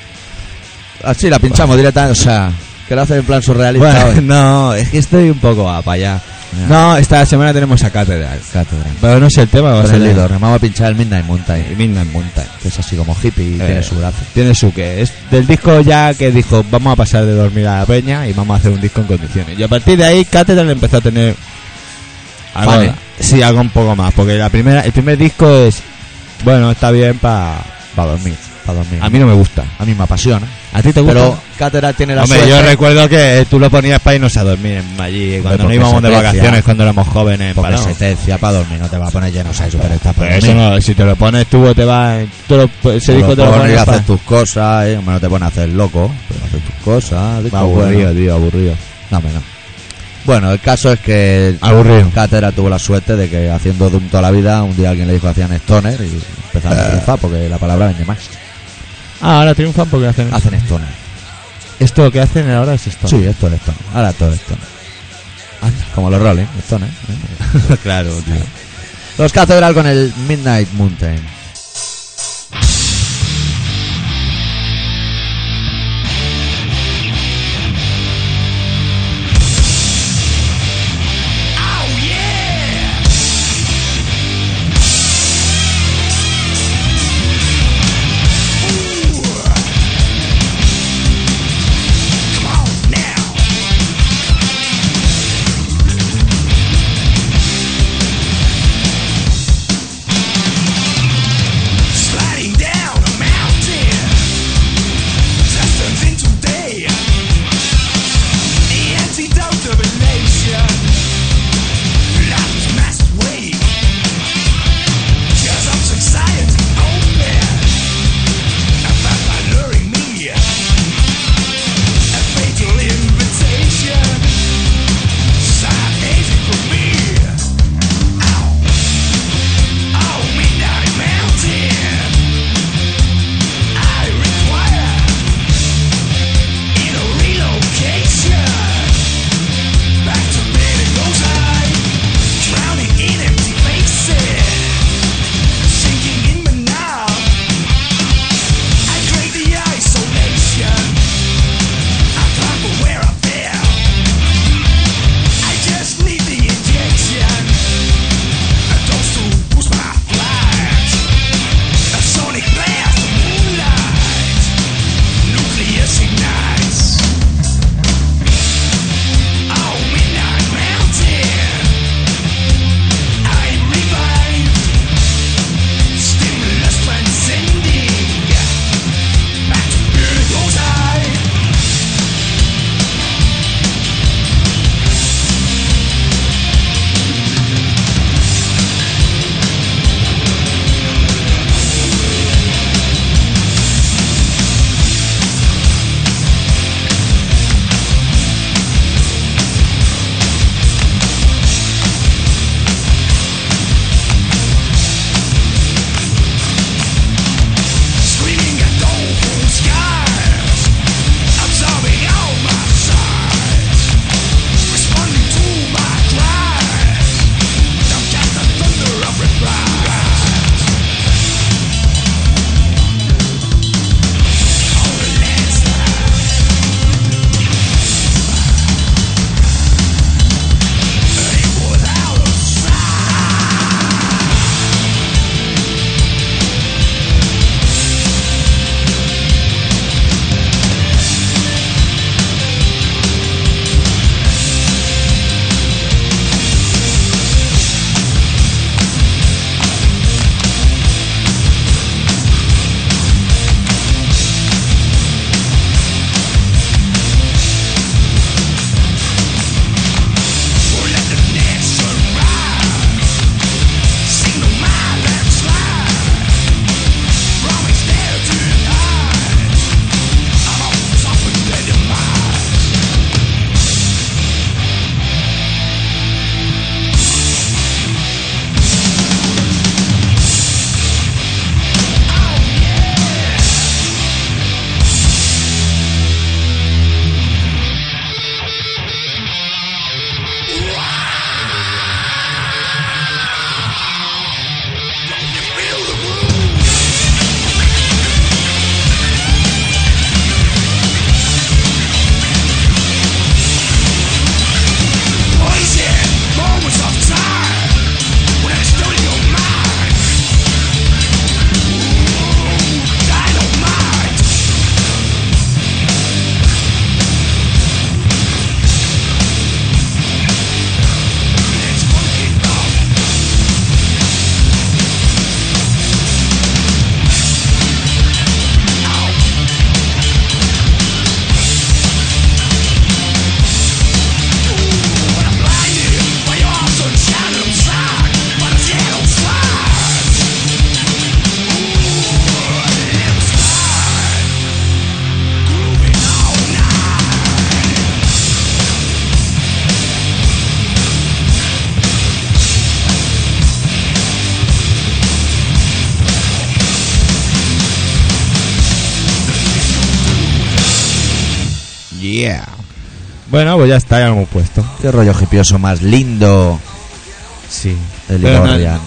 Así la pinchamos directamente, o sea, que lo hace en plan surrealista Bueno, hoy. no, es que estoy un poco para allá. Ya. No, esta semana tenemos a Catedral. Cátedra. Pero no sé el tema, va a Con ser el el líder, vamos a pinchar el Midnight Mountain, Midnight Mountain. que es así como hippie y Eh, tiene su brazo. Tiene su que. Es del disco ya que dijo, vamos a pasar de dormir a la peña y vamos a hacer un disco en condiciones. Y a partir de ahí, Catedral empezó a tener. Algo, Fanes. sí, algo un poco más. Porque la primera, el primer disco es. Bueno, está bien para Para dormir, para dormir. A mí no me gusta. A mí me apasiona. ¿A ti te gusta? Pero Cátedra tiene la Hombre, suerte. yo recuerdo que tú lo ponías para irnos a dormir en- allí cuando no porque íbamos se de tecia. vacaciones cuando éramos jóvenes. Porque para no. se tecia para dormir, no te va a poner lleno, ¿sabes? Superstar para Pero eso dormir. no, si te lo pones tú te vas. Tú lo, ese Te disco lo te lo pones y pones haces pa- tus cosas, ¿eh? Hombre, no te pones a hacer loco, pero haces tus cosas. disco aburrido, bueno. tío, aburrido. No, hombre, no. Bueno, el caso es que Aburrido. Cátedra tuvo la suerte de que haciendo Doom toda la vida, un día alguien le dijo que hacían Stoner y empezaron a triunfar porque la palabra vende más. Ah, ahora triunfan porque hacen Hacen Stoner. esto que hacen ahora es esto. Sí, esto es Stoner. Ahora todo es Stoner. Como los Rolling, Stoner. ¿eh? claro, tío. Los Catedral con el Midnight Mountain. Now Yeah. Bueno, pues ya está, ya lo hemos puesto. Qué rollo hipioso más lindo. Sí. El Pero no- Igorrian.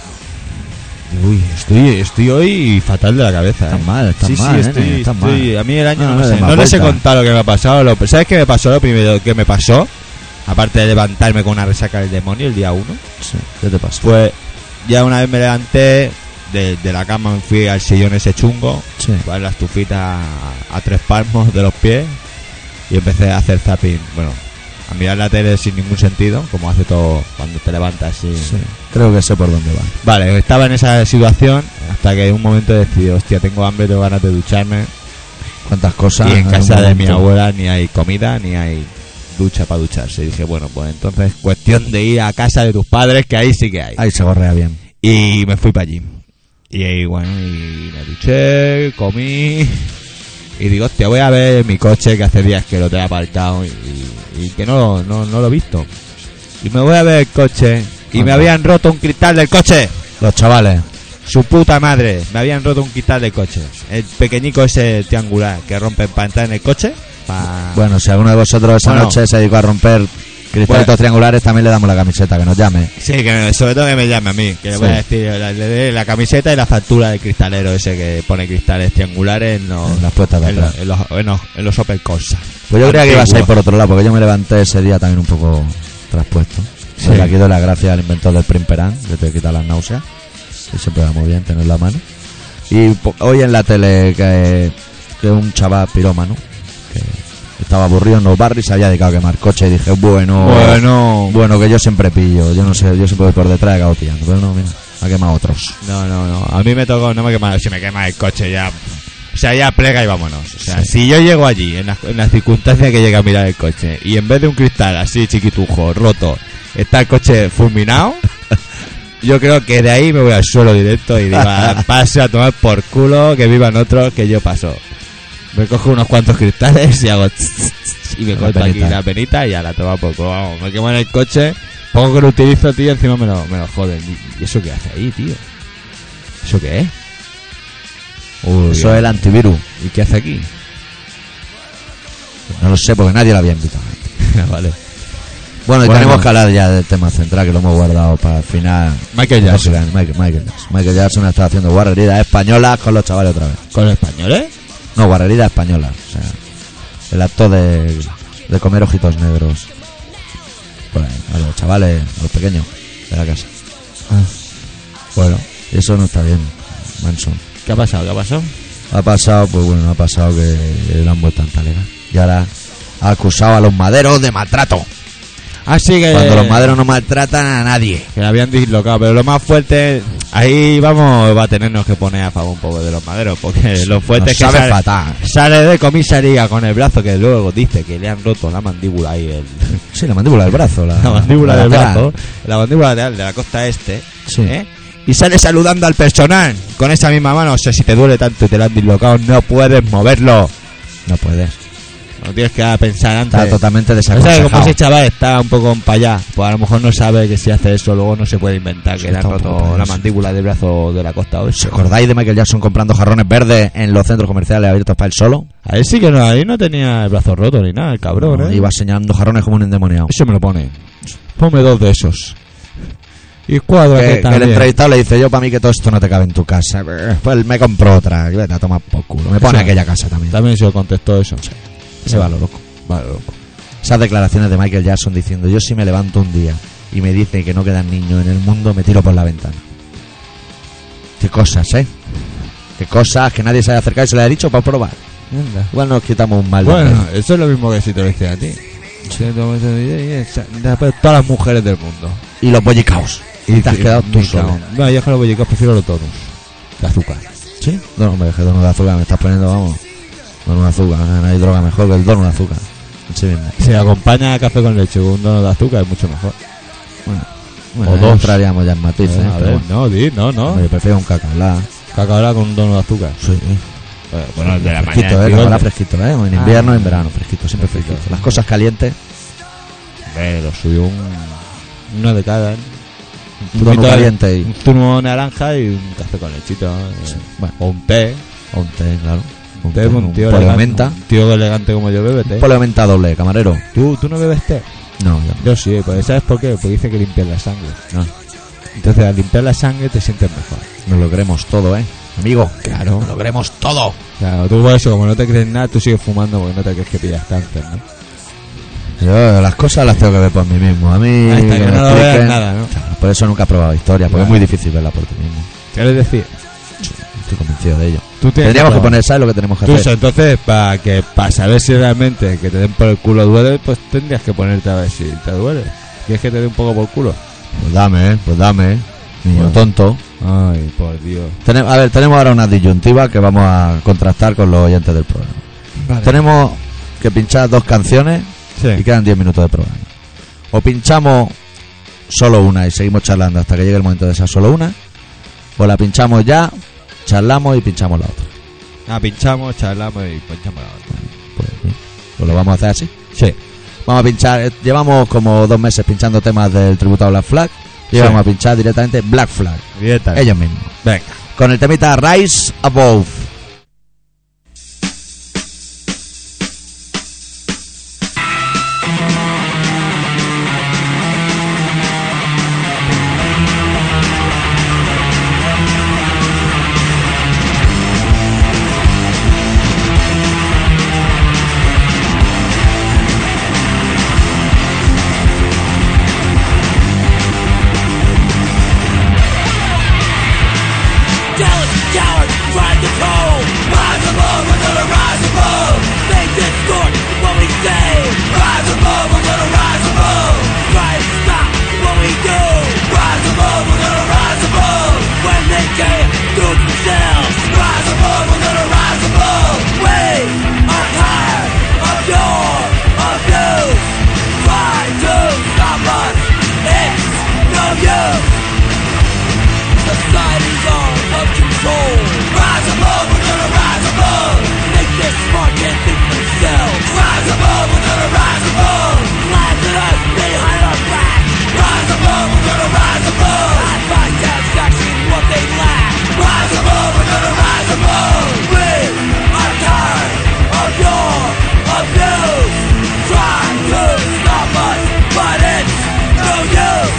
Uy, estoy, estoy hoy fatal de la cabeza. Estás ¿eh? mal, estás sí, mal, Sí, nene, estoy, estás estoy- mal. A mí el año No, no, no le sé, des más no les he vuelta. contado lo que me ha pasado. Lo, ¿Sabes qué me pasó? Lo primero que me pasó, aparte de levantarme con una resaca del demonio el día uno, Sí, ¿qué te pasa? pues ya una vez me levanté de, de la cama, me fui al sillón ese chungo, Sí. a la estufita a, a tres palmos de los pies y empecé a hacer zapping. Bueno, a mirar la tele sin ningún sentido, como hace todo cuando te levantas así. Sí, creo que sé por dónde va. Vale, estaba en esa situación hasta que en un momento decidí, hostia, tengo hambre, tengo ganas de ducharme. ¿Cuántas cosas? Y en un casa de mi momento? abuela ni hay comida ni hay ducha para ducharse. Y dije, bueno, pues entonces cuestión de ir a casa de tus padres, que ahí sí que hay. Ahí se gorrea bien. Y me fui para allí. Y ahí, bueno, y me duché, comí. Y digo, hostia, voy a ver mi coche, que hace días que lo tengo aparcado y, y- y que no, no, no lo he visto. Y me voy a ver el coche y me Anda. habían roto un cristal del coche. Los chavales. Su puta madre, me habían roto un cristal del coche. El pequeñico ese triangular que rompen para entrar en el coche. Pa... Bueno, si alguno de vosotros esa Bueno. noche se dedicó a romper cristalitos Bueno. triangulares, también le damos la camiseta, que nos llame. Sí, que me- sobre todo que me llame a mí. Que le voy Sí. a decir, la, le dé la camiseta y la factura del cristalero ese que pone cristales triangulares en los, En las puertas de en los, atrás. en los, en los, en los Opel Corsa. Pues yo creía que ibas a ir Antiguos. por otro lado, porque yo me levanté ese día también un poco traspuesto. Sí. Desde aquí doy las gracias al inventor del Primperán, que te quita las náuseas. Y siempre va muy bien tenerlo a mano. Y po- hoy en la tele que, que un chaval pirómano que estaba aburrido en los barrios, se había dedicado a quemar coche y dije, bueno, Bueno, bueno, que yo siempre pillo, yo no sé, yo siempre voy por detrás y acabo pillando. Pero no, mira, ha quemado otros. no, no, no. A mí me tocó, no me quema, si me quema el coche ya. O sea, ya plega y vámonos. O sea, Sí. si yo llego allí, en las en las circunstancias que llega a mirar el coche, y en vez de un cristal así chiquitujo, roto, está el coche fulminado, yo creo que de ahí me voy al suelo directo y digo, "Ah, pase a tomar por culo, que vivan otros, que yo paso". Me cojo unos cuantos cristales y hago tss, tss, tss, y me La corto aquí penita. la penita y ya la toma por culo. Vamos, me quemo en el coche, poco que lo utilizo, tío, encima me lo, me lo joden. ¿Y eso qué hace ahí, tío? ¿Eso qué es? Uy, Eso es el antivirus. ¿Y qué hace aquí? No lo sé porque nadie lo había invitado. Vale. Bueno, y Bueno. tenemos que hablar ya del tema central, que lo hemos guardado para el final. Michael Jackson. Michael, Michael Jackson. Michael Jackson está haciendo guarreridas españolas con los chavales otra vez. ¿Con los españoles? No, guarreridas españolas. O sea, el acto de, de comer ojitos negros. Por ahí, a los chavales, a los pequeños de la casa. Bueno. Y eso no está bien, Manson. ¿Qué ha pasado? ¿Qué ha pasado? Ha pasado, pues bueno, ha pasado que le han vuelto en talega. Y ahora ha acusado a los maderos de maltrato. Así que... Cuando los maderos no maltratan a nadie. Que la habían dislocado, pero lo más fuerte... Ahí vamos, va a tenernos que poner a favor un poco de los maderos, porque lo fuerte Nos es que sabe sale, fatal. sale de comisaría con el brazo, que luego dice que le han roto la mandíbula ahí, el, Sí, la mandíbula del brazo. La, la mandíbula la del lateral. brazo, la mandíbula lateral de la costa este, Sí. ¿eh? Y sale saludando al personal con esa misma mano. O sea, si te duele tanto y te la han dislocado, no puedes moverlo. No puedes. No tienes que pensar antes. Está totalmente O sea, desaconsejado. como ese chaval está un poco para allá, pues a lo mejor no sabe que si hace eso luego no se puede inventar Sí, que le han está un poco roto para la eso. mandíbula del brazo de la costa ¿Os oeste. acordáis de Michael Jackson comprando jarrones verdes en los centros comerciales abiertos para él solo? Ahí sí que no, ahí no tenía el brazo roto ni nada, el cabrón, No, ¿eh? iba señalando jarrones como un endemoniado. Eso me lo pone. Ponme dos de esos. Y cuadro Que, aquí que el también. entrevistado le dice, yo para mí que todo esto no te cabe en tu casa. Pues me compro otra. Y vete a tomar por culo. Me pone Eso. aquella casa también. También se lo contestó eso. Se va lo loco. Vale, loco. Esas declaraciones de Michael Jackson diciendo, yo si me levanto un día y me dicen que no quedan niños en el mundo, me tiro por la ventana. Qué cosas, ¿eh? Qué cosas que nadie se haya acercado y se le ha dicho para probar. Anda. Igual nos quitamos un mal de Bueno, medio. eso es lo mismo que si te lo hice a ti. Si te lo hice a ti, después todas las mujeres del mundo. Y los bollicaos. Y te has quedado tú Me solo. cago. No, yo es que los bollicos prefiero los donuts de azúcar. ¿Sí? No, hombre, es que donut de azúcar me estás poniendo, vamos. Donut de azúcar, no hay droga mejor que el donut de azúcar. En sí mismo. Si acompaña café con leche con un donut de azúcar es mucho mejor. Bueno, O ahí dos. entraríamos ya en matices. Eh, a pero ver, bueno. no, di, no, no. Hombre, yo prefiero un cacalá. Cacaola con un donut de azúcar. Sí. Eh, Bueno, el de la Fresquito, mañana. eh, tío, cacalá el de- fresquito, eh. En invierno Ah. y en verano, fresquito, siempre Fresquito. fresquito. Las cosas calientes, Hombre, lo suyo un... Uno de cada. ¿eh? un zumito donut de- caliente y. Un zumo naranja y un café con lechito. eh. Sí, bueno. O un té. O un té, claro. Un, Té, un un tío poleo elegante, menta. un tío elegante como yo bebe té. Un poleo menta doble, camarero. ¿Tú, ¿Tú no bebes té? No, yo no. Yo sí, pues ¿sabes por qué? Porque dice que limpias la sangre. No. Entonces al limpiar la sangre te sientes mejor. Nos lo queremos todo, ¿eh? Amigo, Claro. nos lo queremos todo. Claro, tú por eso, como no te crees nada, tú sigues fumando porque no te crees que pillas cáncer, ¿no? Yo las cosas las tengo que ver por mí mismo. A mí Hasta que me no lo veas expliquen. nada, ¿no? Claro, por eso nunca he probado historia, porque Claro. es muy difícil verla por ti mismo. ¿Quieres decir? Estoy convencido de ello. Tú tienes Tendríamos que probar. poner, ¿sabes lo que tenemos que Tú, hacer? entonces, para que para saber si realmente que te den por el culo duele, pues tendrías que ponerte a ver si te duele. ¿Quieres que te dé un poco por culo? Pues dame, ¿eh? Pues dame, ¿eh? Niño Bueno. tonto. Ay, por Dios. Tenem- a ver, tenemos ahora una disyuntiva que vamos a contrastar con los oyentes del programa. Vale. Tenemos que pinchar dos canciones y Sí. quedan diez minutos de programa. O pinchamos solo una y seguimos charlando hasta que llegue el momento de esa solo una, o la pinchamos ya, charlamos y pinchamos la otra. Ah, pinchamos, charlamos y pinchamos la otra. Pues, bien, pues lo vamos a hacer así. Sí. Vamos a pinchar, eh, llevamos como dos meses pinchando temas del tributo a Black Flag y Sí. vamos a pinchar directamente Black Flag, Directamente. ellos mismos, Venga. con el temita Rise Above. Jealous cowards trying to control. Rise above, we're gonna rise above. They distort what we say. Rise above, we're gonna rise above. Try and stop what we do. Rise above, we're gonna rise above. When they can't do it themselves. Rise above, we're gonna rise above. We are tired of your abuse. Try to stop us. It's no use. Society's all of control. Rise above, we're gonna rise above. Make this smart, can't think for themselves. Rise above, we're gonna rise above. Laugh at us behind our back. Rise above, we're gonna rise above. High five satisfaction, what they lack. Rise above, we're gonna rise above. We are tired of your abuse. Try to stop us, but it's no use.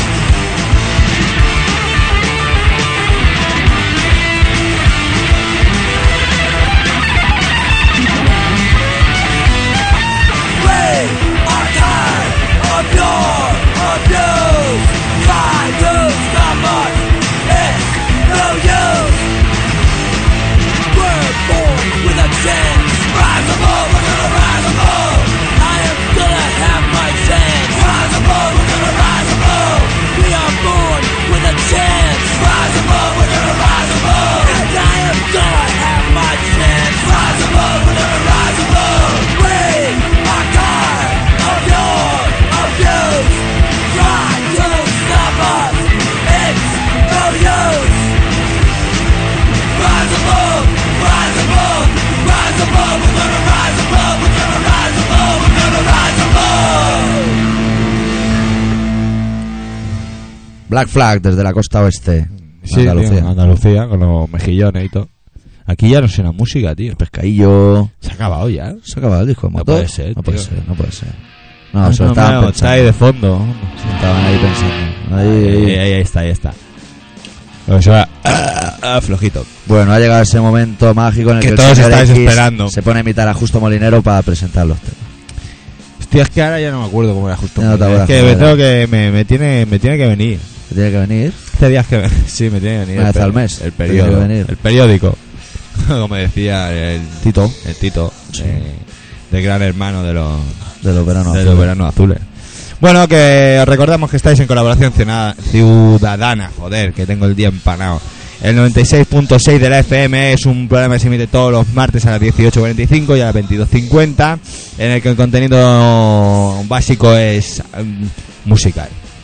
Black Flag desde la costa oeste. Sí, Andalucía. tío, Andalucía, con los mejillones y todo. Aquí ya no suena música, tío. Pescadillo. Se ha acabado ya. Se ha acabado el disco de No motor. puede ser, No puede tío. ser, no puede ser. No, Ah, se lo no, estaban mira, pensando. está ahí de fondo. Estaban ahí pensando. Ahí- Ahí, ahí, ahí está, ahí está. Lo que suena, ah, ah, flojito. Bueno, ha llegado ese momento mágico en el Que que, todos el señor estáis X esperando. se pone a imitar a Justo Molinero para presentar los temas. Hostia, es que ahora ya no me acuerdo cómo era justo. Ya no te es acuerdas que cómo me era. tengo que me, me tiene me tiene que venir. Que tiene que venir. Este día es que sí me tiene que venir. Una el vez al pe- mes. El Tiene periodo. que venir. El periódico. Como decía el Tito, el Tito Sí. de, de Gran Hermano de los de los veranos de azules. los veranos azules. Bueno, que os recordamos que estáis en Colaboración Ciudadana- Ciudadana, joder, que tengo el día empanado. El noventa y seis punto seis de la F M es un programa que se emite todos los martes a las dieciocho cuarenta y cinco y a las veintidós cincuenta, en el que el contenido básico es mm, musical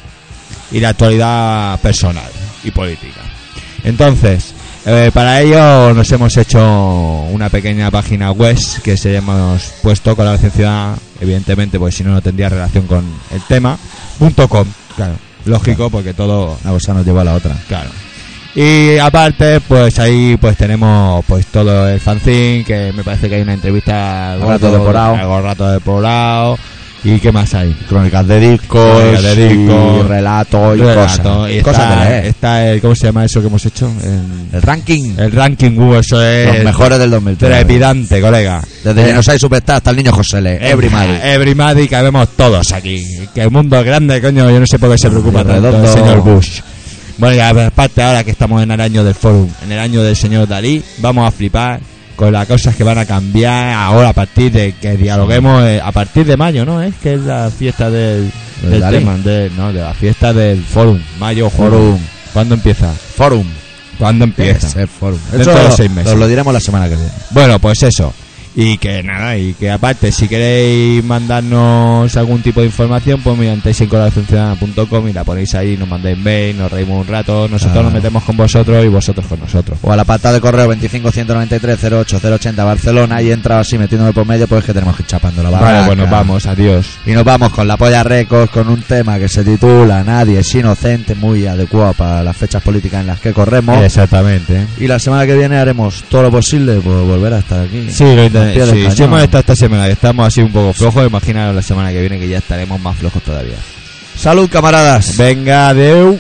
y la actualidad personal y política. Entonces, eh, para ello nos hemos hecho una pequeña página web que se hemos puesto Colaboración Ciudadana, evidentemente, porque si no, no tendría relación con el tema, punto com, claro, lógico, porque todo, Una cosa nos lleva a la otra. claro. Y aparte, pues ahí pues tenemos pues todo el fanzine, que me parece que hay una entrevista Al Rato de Porao. al Rato de Porao. ¿Y qué más hay? Crónicas de discos, Crónicas de discos, y relatos y Relato, cosas. y cosas está, de leer. está el, ¿cómo se llama eso que hemos hecho? El, El ranking, el ranking, uh, eso es los mejores del dos mil tres. trepidante, colega. Desde Genosai Superstar hasta el niño José Le. Every Madrid. Everybody, que vemos todos aquí. Que el mundo es grande, coño, yo no sé por qué se preocupa Y tanto redondo. el señor Bush. Bueno, y aparte ahora que estamos en el año del Forum, en el año del señor Dalí, vamos a flipar con las cosas que van a cambiar ahora a partir de que dialoguemos eh, a partir de mayo, ¿no? Es que es la fiesta del, ¿Del del Dalí? tema, de, no, de la fiesta del Forum, mayo, junio. Forum. ¿Cuándo empieza? Forum. ¿Cuándo empieza? Ese Forum. Dentro Eso de lo- seis meses. Os lo diremos la semana que viene. Bueno, pues eso. Y que nada, y que aparte, si queréis mandarnos algún tipo de información, pues mediante ciudadana punto com y la ponéis ahí, nos mandáis mail, nos reímos un rato, nosotros Ah. nos metemos con vosotros y vosotros con nosotros. O a la apartado de correo veinticinco ciento noventa y tres cero ocho cero ochenta Barcelona y entra así metiéndome por medio, pues que tenemos que ir chapando la barraca. Vale, bueno, vamos, adiós. Y nos vamos con la Polla Records con un tema que se titula Nadie es inocente, muy adecuado para las fechas políticas en las que corremos. Exactamente. ¿eh? Y la semana que viene haremos todo lo posible por volver a estar aquí. Sí, lo intent- Al pie del sí, cañón. si hemos estado esta semana, que estamos así un poco flojos, imaginaros la semana que viene que ya estaremos más flojos todavía. Salud, camaradas. Venga, adeu.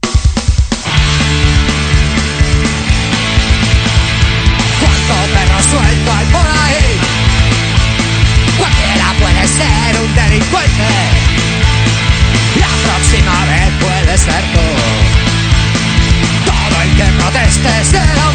Cuánto perro suelto hay por ahí. Cualquiera puede ser un delincuente. La próxima vez puede ser tú. Todo el que proteste será